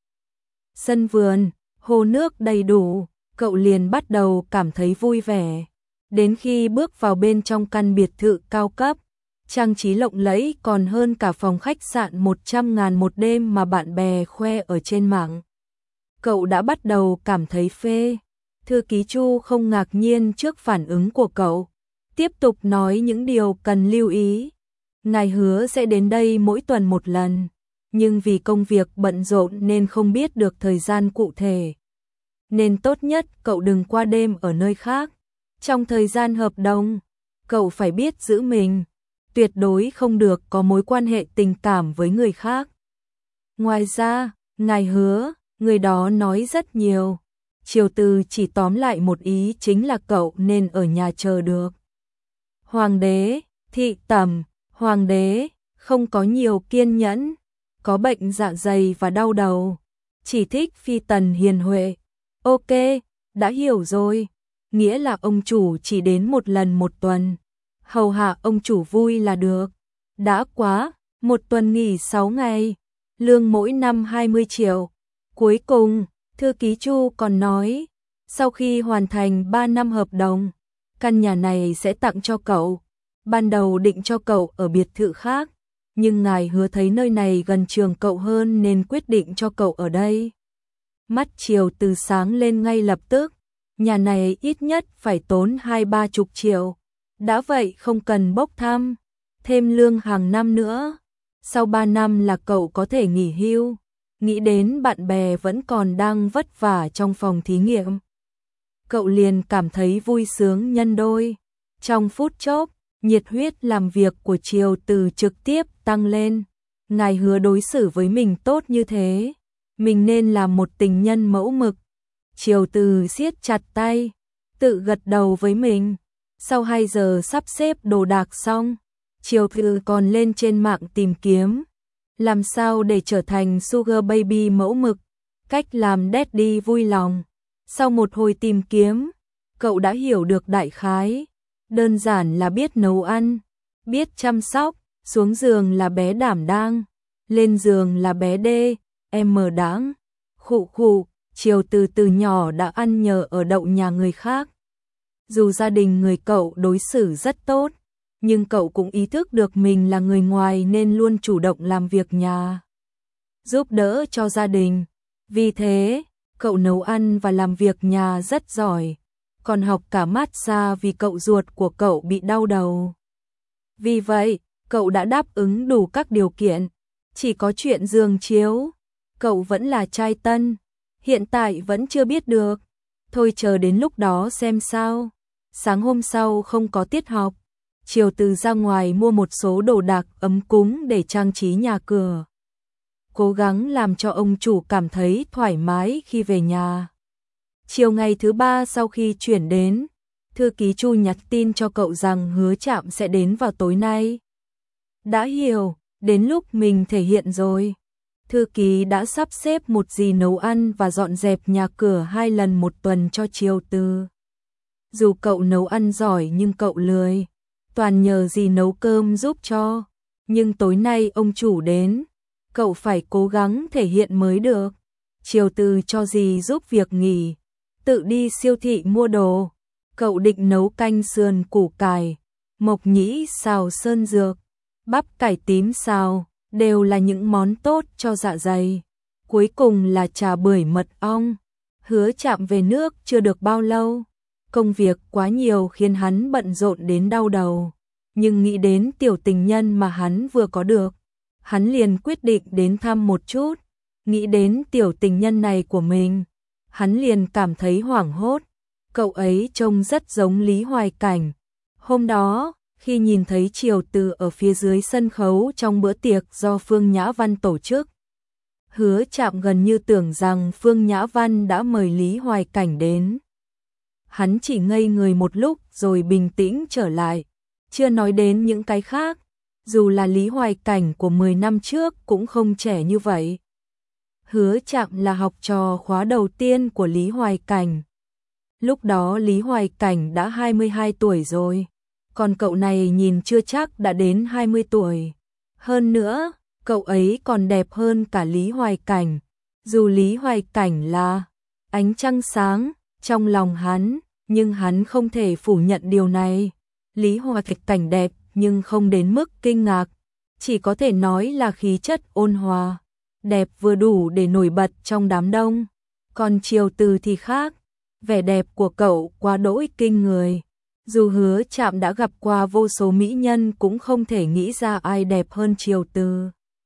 Sân vườn, hồ nước đầy đủ, cậu liền bắt đầu cảm thấy vui vẻ. Đến khi bước vào bên trong căn biệt thự cao cấp, trang trí lộng lẫy còn hơn cả phòng khách sạn một trăm ngàn một đêm mà bạn bè khoe ở trên mạng. Cậu đã bắt đầu cảm thấy phê. Thư ký Chu không ngạc nhiên trước phản ứng của cậu, tiếp tục nói những điều cần lưu ý. Ngài hứa sẽ đến đây mỗi tuần một lần, nhưng vì công việc bận rộn nên không biết được thời gian cụ thể. Nên tốt nhất cậu đừng qua đêm ở nơi khác. Trong thời gian hợp đồng, cậu phải biết giữ mình, tuyệt đối không được có mối quan hệ tình cảm với người khác. Ngoài ra, ngài hứa, người đó nói rất nhiều. Triều Từ chỉ tóm lại một ý chính là cậu nên ở nhà chờ được. Hoàng đế, thị tẩm, hoàng đế, không có nhiều kiên nhẫn, có bệnh dạ dày và đau đầu, chỉ thích phi tần hiền huệ. Ok, đã hiểu rồi, nghĩa là ông chủ chỉ đến một lần một tuần, hầu hạ ông chủ vui là được. Đã quá, một tuần nghỉ sáu ngày, lương mỗi năm hai mươi triệu. Cuối cùng, thư ký Chu còn nói, sau khi hoàn thành ba năm hợp đồng, căn nhà này sẽ tặng cho cậu. Ban đầu định cho cậu ở biệt thự khác, nhưng ngài hứa thấy nơi này gần trường cậu hơn nên quyết định cho cậu ở đây. Mắt Triều Từ sáng lên ngay lập tức, nhà này ít nhất phải tốn hai ba chục triệu. Đã vậy không cần bốc thăm, thêm lương hàng năm nữa. Sau ba năm là cậu có thể nghỉ hưu. Nghĩ đến bạn bè vẫn còn đang vất vả trong phòng thí nghiệm, cậu liền cảm thấy vui sướng nhân đôi. Trong phút chốc, nhiệt huyết làm việc của Triều Từ trực tiếp tăng lên. Ngài hứa đối xử với mình tốt như thế, mình nên là một tình nhân mẫu mực. Triều Từ siết chặt tay, tự gật đầu với mình. Sau hai giờ sắp xếp đồ đạc xong, Triều Từ còn lên trên mạng tìm kiếm làm sao để trở thành Sugar Baby mẫu mực, cách làm daddy vui lòng. Sau một hồi tìm kiếm, cậu đã hiểu được đại khái. Đơn giản là biết nấu ăn, biết chăm sóc, xuống giường là bé đảm đang, lên giường là bé đê, em mờ đáng. Khụ khụ, Triều Từ từ nhỏ đã ăn nhờ ở đậu nhà người khác. Dù gia đình người cậu đối xử rất tốt, nhưng cậu cũng ý thức được mình là người ngoài nên luôn chủ động làm việc nhà, giúp đỡ cho gia đình. Vì thế, cậu nấu ăn và làm việc nhà rất giỏi, còn học cả massage vì cậu ruột của cậu bị đau đầu. Vì vậy, cậu đã đáp ứng đủ các điều kiện, chỉ có chuyện giường chiếu, cậu vẫn là trai tân, hiện tại vẫn chưa biết được. Thôi chờ đến lúc đó xem sao. Sáng hôm sau không có tiết học, Triều Từ ra ngoài mua một số đồ đạc ấm cúng để trang trí nhà cửa, cố gắng làm cho ông chủ cảm thấy thoải mái khi về nhà. Chiều ngày thứ ba sau khi chuyển đến, thư ký Chu nhắn tin cho cậu rằng Hứa Trạm sẽ đến vào tối nay. Đã hiểu, đến lúc mình thể hiện rồi. Thư ký đã sắp xếp một dì nấu ăn và dọn dẹp nhà cửa hai lần một tuần cho Triều Từ. Dù cậu nấu ăn giỏi nhưng cậu lười, toàn nhờ dì nấu cơm giúp cho. Nhưng tối nay ông chủ đến, cậu phải cố gắng thể hiện mới được. Triều Từ cho dì giúp việc nghỉ, tự đi siêu thị mua đồ. Cậu định nấu canh sườn củ cải, mộc nhĩ xào sơn dược, bắp cải tím xào, đều là những món tốt cho dạ dày. Cuối cùng là trà bưởi mật ong. Hứa Trạm về nước chưa được bao lâu, công việc quá nhiều khiến hắn bận rộn đến đau đầu, nhưng nghĩ đến tiểu tình nhân mà hắn vừa có được, hắn liền quyết định đến thăm một chút. Nghĩ đến tiểu tình nhân này của mình, hắn liền cảm thấy hoảng hốt. Cậu ấy trông rất giống Lý Hoài Cảnh. Hôm đó, khi nhìn thấy Triều Từ ở phía dưới sân khấu trong bữa tiệc do Phương Nhã Văn tổ chức, Hứa Trạm gần như tưởng rằng Phương Nhã Văn đã mời Lý Hoài Cảnh đến. Hắn chỉ ngây người một lúc rồi bình tĩnh trở lại, chưa nói đến những cái khác, dù là Lý Hoài Cảnh của mười năm trước cũng không trẻ như vậy. Hứa Trạm là học trò khóa đầu tiên của Lý Hoài Cảnh. Lúc đó Lý Hoài Cảnh đã hai mươi hai tuổi rồi, còn cậu này nhìn chưa chắc đã đến hai mươi tuổi. Hơn nữa, cậu ấy còn đẹp hơn cả Lý Hoài Cảnh. Dù Lý Hoài Cảnh là ánh trăng sáng trong lòng hắn, nhưng hắn không thể phủ nhận điều này. Lý Hoài Cảnh đẹp nhưng không đến mức kinh ngạc, chỉ có thể nói là khí chất ôn hòa, đẹp vừa đủ để nổi bật trong đám đông. Còn Triều Từ thì khác, vẻ đẹp của cậu quá đỗi kinh người. Dù Hứa Trạm đã gặp qua vô số mỹ nhân cũng không thể nghĩ ra ai đẹp hơn Triều Từ.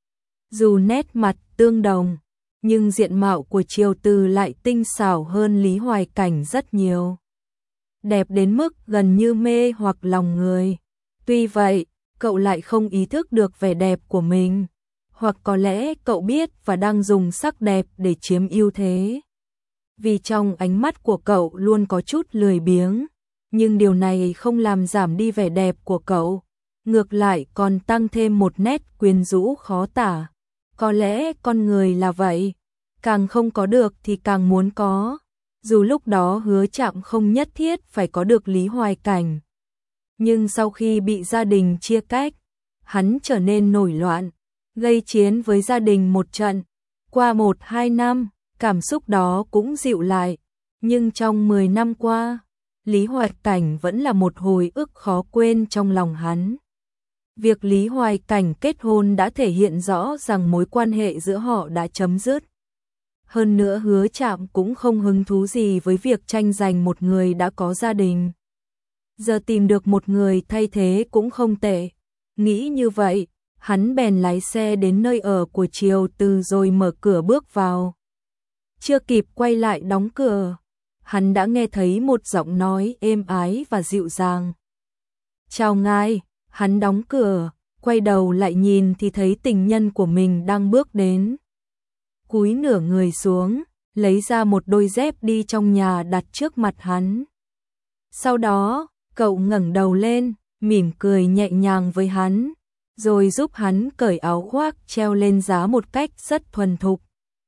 Dù nét mặt tương đồng, nhưng diện mạo của Triều Từ lại tinh xảo hơn Lý Hoài Cảnh rất nhiều. Đẹp đến mức gần như mê hoặc lòng người. Tuy vậy, cậu lại không ý thức được vẻ đẹp của mình. Hoặc có lẽ cậu biết và đang dùng sắc đẹp để chiếm ưu thế. Vì trong ánh mắt của cậu luôn có chút lười biếng, nhưng điều này không làm giảm đi vẻ đẹp của cậu, ngược lại còn tăng thêm một nét quyến rũ khó tả. Có lẽ con người là vậy, càng không có được thì càng muốn có. Dù lúc đó Hứa Trạm không nhất thiết phải có được Lý Hoài Cảnh, nhưng sau khi bị gia đình chia cách, hắn trở nên nổi loạn, gây chiến với gia đình một trận. Qua một hai năm, cảm xúc đó cũng dịu lại, nhưng trong mười năm qua, Lý Hoài Cảnh vẫn là một hồi ức khó quên trong lòng hắn. Việc Lý Hoài Cảnh kết hôn đã thể hiện rõ rằng mối quan hệ giữa họ đã chấm dứt. Hơn nữa Hứa Trạm cũng không hứng thú gì với việc tranh giành một người đã có gia đình. Giờ tìm được một người thay thế cũng không tệ. Nghĩ như vậy, hắn bèn lái xe đến nơi ở của Triều Từ rồi mở cửa bước vào. Chưa kịp quay lại đóng cửa, hắn đã nghe thấy một giọng nói êm ái và dịu dàng. Chào ngài. Hắn đóng cửa, quay đầu lại nhìn thì thấy tình nhân của mình đang bước đến. Cúi nửa người xuống, lấy ra một đôi dép đi trong nhà đặt trước mặt hắn. Sau đó, cậu ngẩng đầu lên, mỉm cười nhẹ nhàng với hắn, rồi giúp hắn cởi áo khoác treo lên giá một cách rất thuần thục.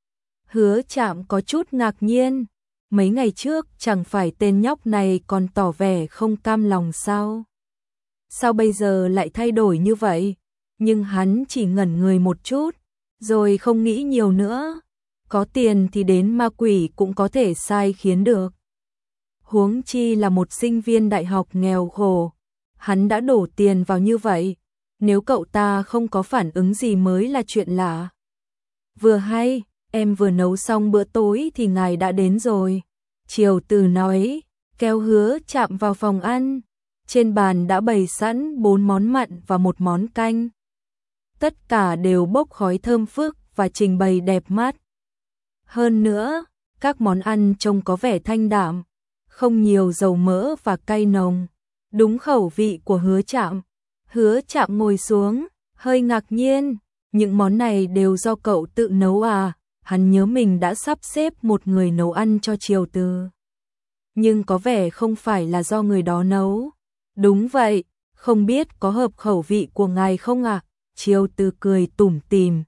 Hứa Trạm có chút ngạc nhiên, mấy ngày trước chẳng phải tên nhóc này còn tỏ vẻ không cam lòng sao? Sao bây giờ lại thay đổi như vậy? Nhưng hắn chỉ ngẩn người một chút, rồi không nghĩ nhiều nữa. Có tiền thì đến ma quỷ cũng có thể sai khiến được. Huống chi là một sinh viên đại học nghèo khổ, hắn đã đổ tiền vào như vậy, nếu cậu ta không có phản ứng gì mới là chuyện lạ. Vừa hay, em vừa nấu xong bữa tối thì ngài đã đến rồi. Triều Từ nói, kéo Hứa Trạm vào phòng ăn. Trên bàn đã bày sẵn bốn món mặn và một món canh. Tất cả đều bốc khói thơm phức và trình bày đẹp mắt. Hơn nữa, các món ăn trông có vẻ thanh đạm, không nhiều dầu mỡ và cay nồng, đúng khẩu vị của Hứa Trạm. Hứa Trạm ngồi xuống, hơi ngạc nhiên, những món này đều do cậu tự nấu à? Hắn nhớ mình đã sắp xếp một người nấu ăn cho Triều Từ, nhưng có vẻ không phải là do người đó nấu. Đúng vậy, không biết có hợp khẩu vị của ngài không ạ? À? Triều Từ cười tủm tỉm.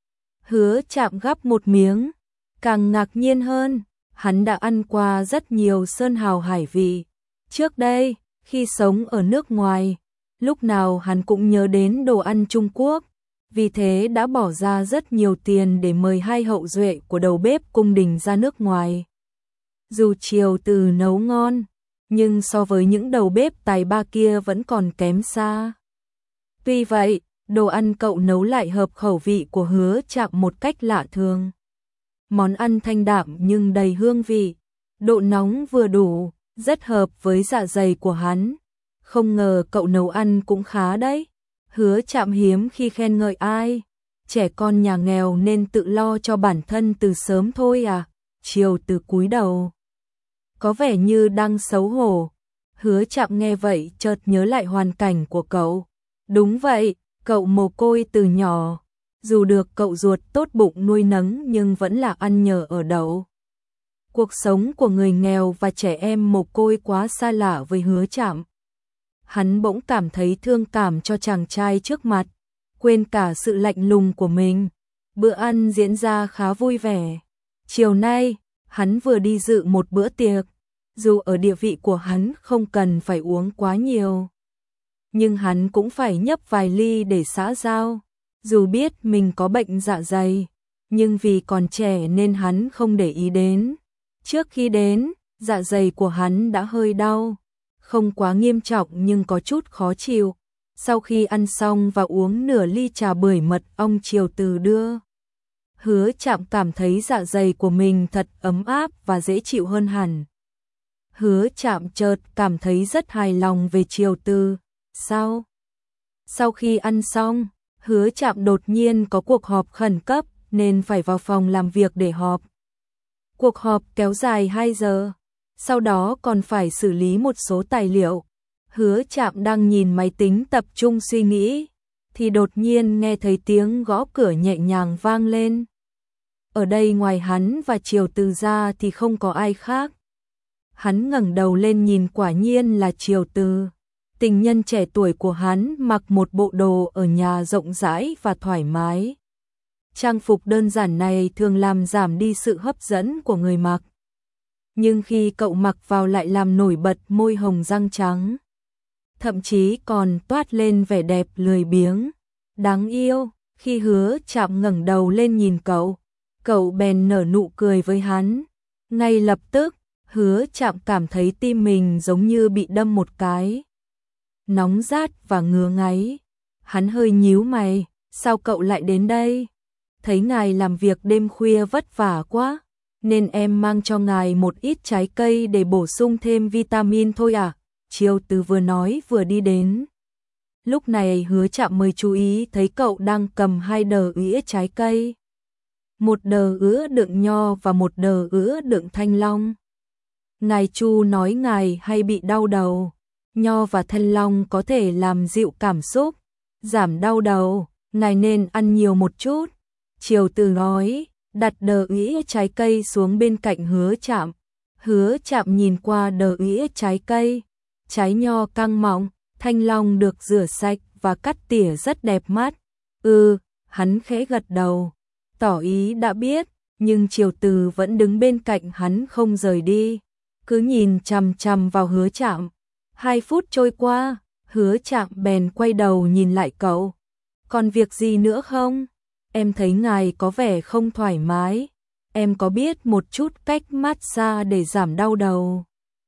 Hứa Trạm gắp một miếng, càng ngạc nhiên hơn, hắn đã ăn qua rất nhiều sơn hào hải vị. Trước đây, khi sống ở nước ngoài, lúc nào hắn cũng nhớ đến đồ ăn Trung Quốc, vì thế đã bỏ ra rất nhiều tiền để mời hai hậu duệ của đầu bếp cung đình ra nước ngoài. Dù Triều Từ nấu ngon, nhưng so với những đầu bếp tài ba kia vẫn còn kém xa. Tuy vậy, đồ ăn cậu nấu lại hợp khẩu vị của Hứa Trạm một cách lạ thường. Món ăn thanh đạm nhưng đầy hương vị, độ nóng vừa đủ, rất hợp với dạ dày của hắn. Không ngờ cậu nấu ăn cũng khá đấy. Hứa Trạm hiếm khi khen ngợi ai, trẻ con nhà nghèo nên tự lo cho bản thân từ sớm thôi à. Chiều Từ cúi đầu, có vẻ như đang xấu hổ. Hứa Trạm nghe vậy chợt nhớ lại hoàn cảnh của cậu. Đúng vậy, cậu mồ côi từ nhỏ, dù được cậu ruột tốt bụng nuôi nấng nhưng vẫn là ăn nhờ ở đậu. Cuộc sống của người nghèo và trẻ em mồ côi quá xa lạ với Hứa Trạm. Hắn bỗng cảm thấy thương cảm cho chàng trai trước mặt, quên cả sự lạnh lùng của mình. Bữa ăn diễn ra khá vui vẻ. Chiều nay, hắn vừa đi dự một bữa tiệc, dù ở địa vị của hắn không cần phải uống quá nhiều, nhưng hắn cũng phải nhấp vài ly để xã giao. Dù biết mình có bệnh dạ dày, nhưng vì còn trẻ nên hắn không để ý đến. Trước khi đến, dạ dày của hắn đã hơi đau, không quá nghiêm trọng nhưng có chút khó chịu. Sau khi ăn xong và uống nửa ly trà bưởi mật ong Chiều Từ đưa, Hứa Trạm cảm thấy dạ dày của mình thật ấm áp và dễ chịu hơn hẳn. Hứa Trạm chợt cảm thấy rất hài lòng về Chiều Từ. Sao? Sau khi ăn xong, Hứa Trạm đột nhiên có cuộc họp khẩn cấp nên phải vào phòng làm việc để họp. Cuộc họp kéo dài hai giờ, sau đó còn phải xử lý một số tài liệu. Hứa Trạm đang nhìn máy tính tập trung suy nghĩ, thì đột nhiên nghe thấy tiếng gõ cửa nhẹ nhàng vang lên. Ở đây ngoài hắn và Chiều Từ ra thì không có ai khác. Hắn ngẩng đầu lên nhìn, quả nhiên là Chiều Từ. Tình nhân trẻ tuổi của hắn mặc một bộ đồ ở nhà rộng rãi và thoải mái. Trang phục đơn giản này thường làm giảm đi sự hấp dẫn của người mặc, nhưng khi cậu mặc vào lại làm nổi bật môi hồng răng trắng, thậm chí còn toát lên vẻ đẹp lười biếng, đáng yêu. Khi Hứa Trạm ngẩng đầu lên nhìn cậu, cậu bèn nở nụ cười với hắn. Ngay lập tức, Hứa Trạm cảm thấy tim mình giống như bị đâm một cái, nóng rát và ngứa ngáy. Hắn hơi nhíu mày, sao cậu lại đến đây? Thấy ngài làm việc đêm khuya vất vả quá, nên em mang cho ngài một ít trái cây để bổ sung thêm vitamin thôi à? Chiều Từ vừa nói vừa đi đến. Lúc này Hứa Trạm mới chú ý thấy cậu đang cầm hai đờ ứa trái cây. Một đờ ứa đựng nho và một đờ ứa đựng thanh long. Ngài Chu nói ngài hay bị đau đầu. Nho và thanh long có thể làm dịu cảm xúc, giảm đau đầu, ngài nên ăn nhiều một chút. Chiều Từ nói, đặt đờ ứa trái cây xuống bên cạnh Hứa Trạm. Hứa Trạm nhìn qua đờ ứa trái cây, trái nho căng mọng, thanh long được rửa sạch và cắt tỉa rất đẹp mắt. Ừ, hắn khẽ gật đầu, tỏ ý đã biết, nhưng Chiều Từ vẫn đứng bên cạnh hắn không rời đi, cứ nhìn chằm chằm vào Hứa Trạm. Hai phút trôi qua, Hứa Trạm bèn quay đầu nhìn lại cậu. Còn việc gì nữa không? Em thấy ngài có vẻ không thoải mái. Em có biết một chút cách massage để giảm đau đầu?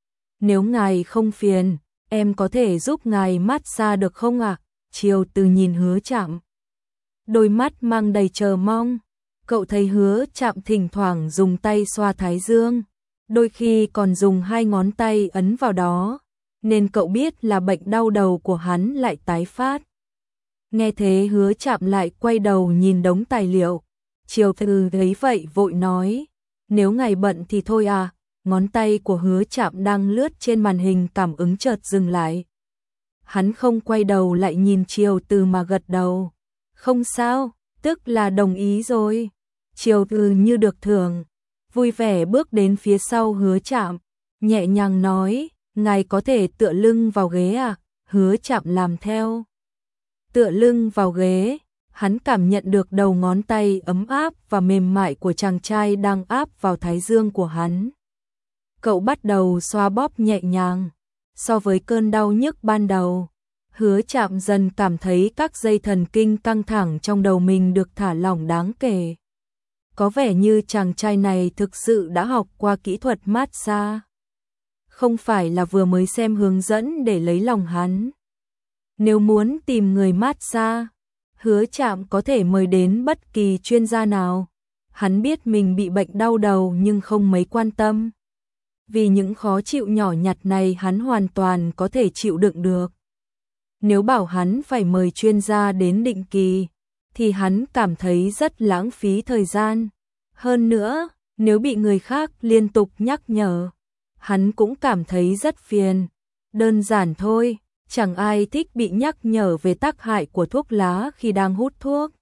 Nếu ngài không phiền, em có thể giúp ngài massage được không ạ? À? Chiều Từ nhìn Hứa Trạm, đôi mắt mang đầy chờ mong. Cậu thấy Hứa Trạm thỉnh thoảng dùng tay xoa thái dương, đôi khi còn dùng hai ngón tay ấn vào đó, nên cậu biết là bệnh đau đầu của hắn lại tái phát. Nghe thế Hứa Trạm lại quay đầu nhìn đống tài liệu. Chiều Từ thấy vậy vội nói, nếu ngài bận thì thôi à. Ngón tay của Hứa Trạm đang lướt trên màn hình cảm ứng chợt dừng lại. Hắn không quay đầu lại nhìn Chiều Từ mà gật đầu. Không sao, tức là đồng ý rồi. Chiều Từ như được thưởng, vui vẻ bước đến phía sau Hứa Trạm, nhẹ nhàng nói, ngài có thể tựa lưng vào ghế à? Hứa Trạm làm theo. Tựa lưng vào ghế, hắn cảm nhận được đầu ngón tay ấm áp và mềm mại của chàng trai đang áp vào thái dương của hắn. Cậu bắt đầu xoa bóp nhẹ nhàng. So với cơn đau nhức ban đầu, Hứa Trạm dần cảm thấy các dây thần kinh căng thẳng trong đầu mình được thả lỏng đáng kể. Có vẻ như chàng trai này thực sự đã học qua kỹ thuật massage. không phải là vừa mới xem hướng dẫn để lấy lòng hắn. Nếu muốn tìm người massage, Hứa Trạm có thể mời đến bất kỳ chuyên gia nào. Hắn biết mình bị bệnh đau đầu nhưng không mấy quan tâm. Vì những khó chịu nhỏ nhặt này hắn hoàn toàn có thể chịu đựng được. Nếu bảo hắn phải mời chuyên gia đến định kỳ, thì hắn cảm thấy rất lãng phí thời gian. Hơn nữa, nếu bị người khác liên tục nhắc nhở, hắn cũng cảm thấy rất phiền. Đơn giản thôi, chẳng ai thích bị nhắc nhở về tác hại của thuốc lá khi đang hút thuốc.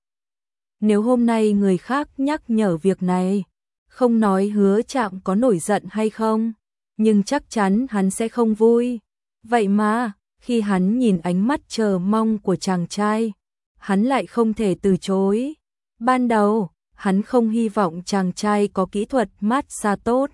Nếu hôm nay người khác nhắc nhở việc này, không nói Hứa Trạm có nổi giận hay không, nhưng chắc chắn hắn sẽ không vui. Vậy mà, khi hắn nhìn ánh mắt chờ mong của chàng trai, hắn lại không thể từ chối. Ban đầu, hắn không hy vọng chàng trai có kỹ thuật massage tốt.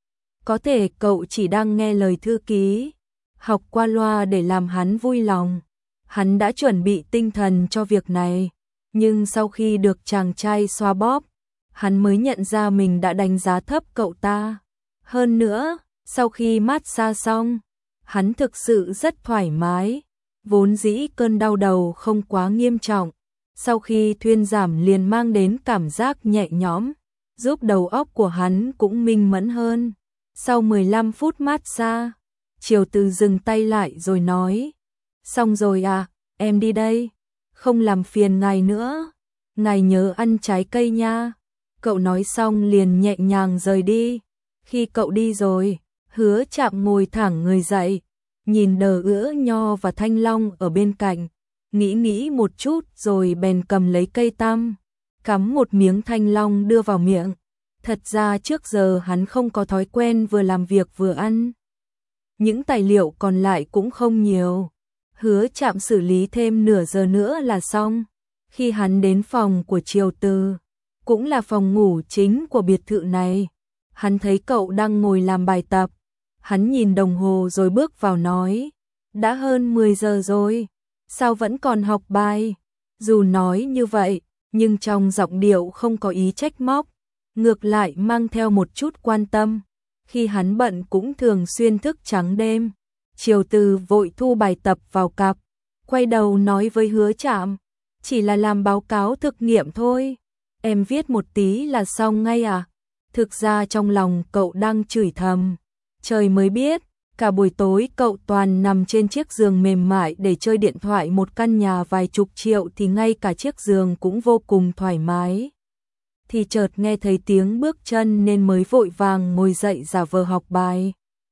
Có thể cậu chỉ đang nghe lời thư ký, học qua loa để làm hắn vui lòng. Hắn đã chuẩn bị tinh thần cho việc này, nhưng sau khi được chàng trai xoa bóp, hắn mới nhận ra mình đã đánh giá thấp cậu ta. Hơn nữa, sau khi massage xong, hắn thực sự rất thoải mái, vốn dĩ cơn đau đầu không quá nghiêm trọng. Sau khi thuyên giảm liền mang đến cảm giác nhẹ nhõm, giúp đầu óc của hắn cũng minh mẫn hơn. Sau mười lăm phút massage, Triều Từ dừng tay lại rồi nói, xong rồi à, em đi đây, không làm phiền ngài nữa, ngài nhớ ăn trái cây nha. Cậu nói xong liền nhẹ nhàng rời đi. Khi cậu đi rồi, Hứa Trạm ngồi thẳng người dậy, nhìn Đờ Ữa Nho và Thanh Long ở bên cạnh, nghĩ nghĩ một chút rồi bèn cầm lấy cây tăm, cắm một miếng thanh long đưa vào miệng. Thật ra trước giờ hắn không có thói quen vừa làm việc vừa ăn. Những tài liệu còn lại cũng không nhiều. Hứa Trạm xử lý thêm nửa giờ nữa là xong. Khi hắn đến phòng của Triều Từ, cũng là phòng ngủ chính của biệt thự này, hắn thấy cậu đang ngồi làm bài tập. Hắn nhìn đồng hồ rồi bước vào nói, đã hơn mười giờ rồi, sao vẫn còn học bài? Dù nói như vậy, nhưng trong giọng điệu không có ý trách móc, ngược lại mang theo một chút quan tâm. Khi hắn bận cũng thường xuyên thức trắng đêm. Triều Từ vội thu bài tập vào cặp, quay đầu nói với Hứa Trạm, chỉ là làm báo cáo thực nghiệm thôi, em viết một tí là xong ngay à? Thực ra trong lòng cậu đang chửi thầm, trời mới biết, cả buổi tối cậu toàn nằm trên chiếc giường mềm mại để chơi điện thoại. Một căn nhà vài chục triệu thì ngay cả chiếc giường cũng vô cùng thoải mái. Thì chợt nghe thấy tiếng bước chân nên mới vội vàng ngồi dậy giả vờ học bài.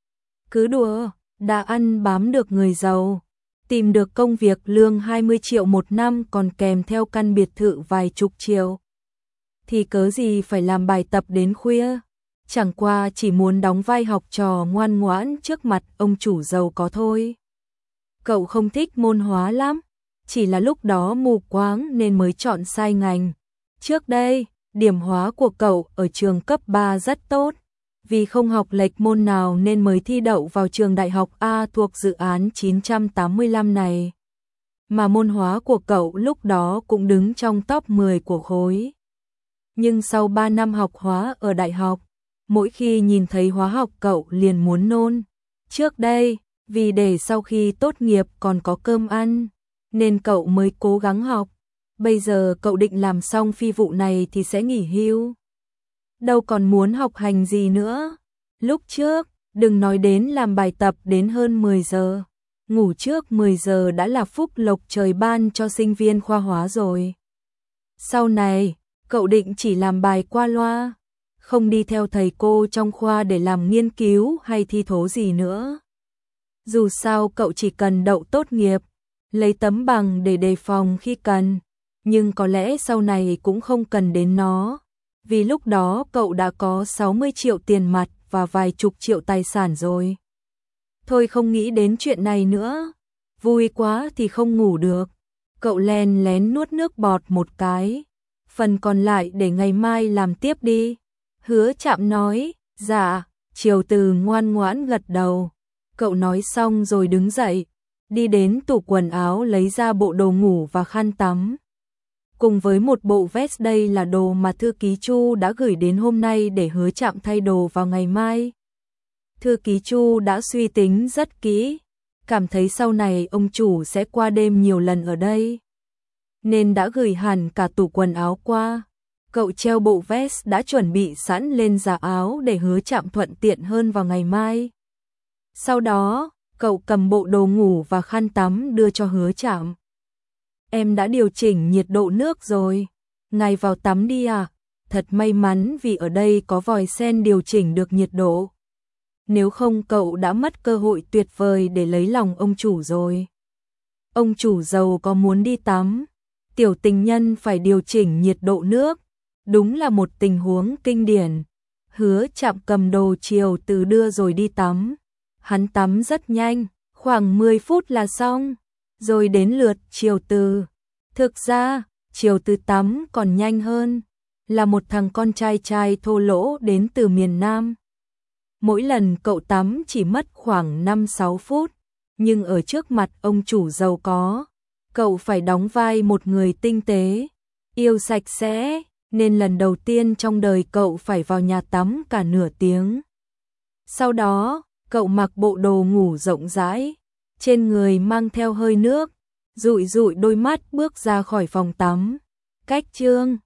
Cứ đùa, đã ăn bám được người giàu, tìm được công việc lương hai mươi triệu một năm còn kèm theo căn biệt thự vài chục triệu, thì cớ gì phải làm bài tập đến khuya. Chẳng qua chỉ muốn đóng vai học trò ngoan ngoãn trước mặt ông chủ giàu có thôi. Cậu không thích môn hóa lắm, chỉ là lúc đó mù quáng nên mới chọn sai ngành. Trước đây, điểm hóa của cậu ở trường cấp ba rất tốt, vì không học lệch môn nào nên mới thi đậu vào trường đại học A thuộc dự án chín trăm tám mươi lăm này. Mà môn hóa của cậu lúc đó cũng đứng trong top mười của khối. Nhưng sau ba năm học hóa ở đại học, mỗi khi nhìn thấy hóa học cậu liền muốn nôn. Trước đây, vì để sau khi tốt nghiệp còn có cơm ăn, nên cậu mới cố gắng học. Bây giờ cậu định làm xong phi vụ này thì sẽ nghỉ hưu, đâu còn muốn học hành gì nữa. Lúc trước, đừng nói đến làm bài tập đến hơn mười giờ, ngủ trước mười giờ đã là phúc lộc trời ban cho sinh viên khoa hóa rồi. Sau này, cậu định chỉ làm bài qua loa, không đi theo thầy cô trong khoa để làm nghiên cứu hay thi thố gì nữa. Dù sao cậu chỉ cần đậu tốt nghiệp, lấy tấm bằng để đề phòng khi cần, nhưng có lẽ sau này cũng không cần đến nó, vì lúc đó cậu đã có sáu mươi triệu tiền mặt và vài chục triệu tài sản rồi. Thôi không nghĩ đến chuyện này nữa, vui quá thì không ngủ được. Cậu len lén nuốt nước bọt một cái, phần còn lại để ngày mai làm tiếp đi. Hứa Trạm nói, dạ. Triều Từ ngoan ngoãn gật đầu. Cậu nói xong rồi đứng dậy, đi đến tủ quần áo lấy ra bộ đồ ngủ và khăn tắm. Cùng với một bộ vest, đây là đồ mà thư ký Chu đã gửi đến hôm nay để Hứa Trạm thay đồ vào ngày mai. Thư ký Chu đã suy tính rất kỹ, cảm thấy sau này ông chủ sẽ qua đêm nhiều lần ở đây, nên đã gửi hẳn cả tủ quần áo qua. Cậu treo bộ vest đã chuẩn bị sẵn lên giá áo để Hứa Trạm thuận tiện hơn vào ngày mai. Sau đó, cậu cầm bộ đồ ngủ và khăn tắm đưa cho Hứa Trạm. Em đã điều chỉnh nhiệt độ nước rồi, ngài vào tắm đi à? Thật may mắn vì ở đây có vòi sen điều chỉnh được nhiệt độ. Nếu không cậu đã mất cơ hội tuyệt vời để lấy lòng ông chủ rồi. Ông chủ giàu có muốn đi tắm, tiểu tình nhân phải điều chỉnh nhiệt độ nước. Đúng là một tình huống kinh điển. Hứa Trạm cầm đồ Triều Từ đưa rồi đi tắm. Hắn tắm rất nhanh, khoảng mười phút là xong, rồi đến lượt Triều Từ. Thực ra, Triều Từ tắm còn nhanh hơn, là một thằng con trai trai thô lỗ đến từ miền Nam. Mỗi lần cậu tắm chỉ mất khoảng năm sáu phút, nhưng ở trước mặt ông chủ giàu có, cậu phải đóng vai một người tinh tế, yêu sạch sẽ, nên lần đầu tiên trong đời cậu phải vào nhà tắm cả nửa tiếng. Sau đó, cậu mặc bộ đồ ngủ rộng rãi, trên người mang theo hơi nước, dụi dụi đôi mắt bước ra khỏi phòng tắm. Cách chương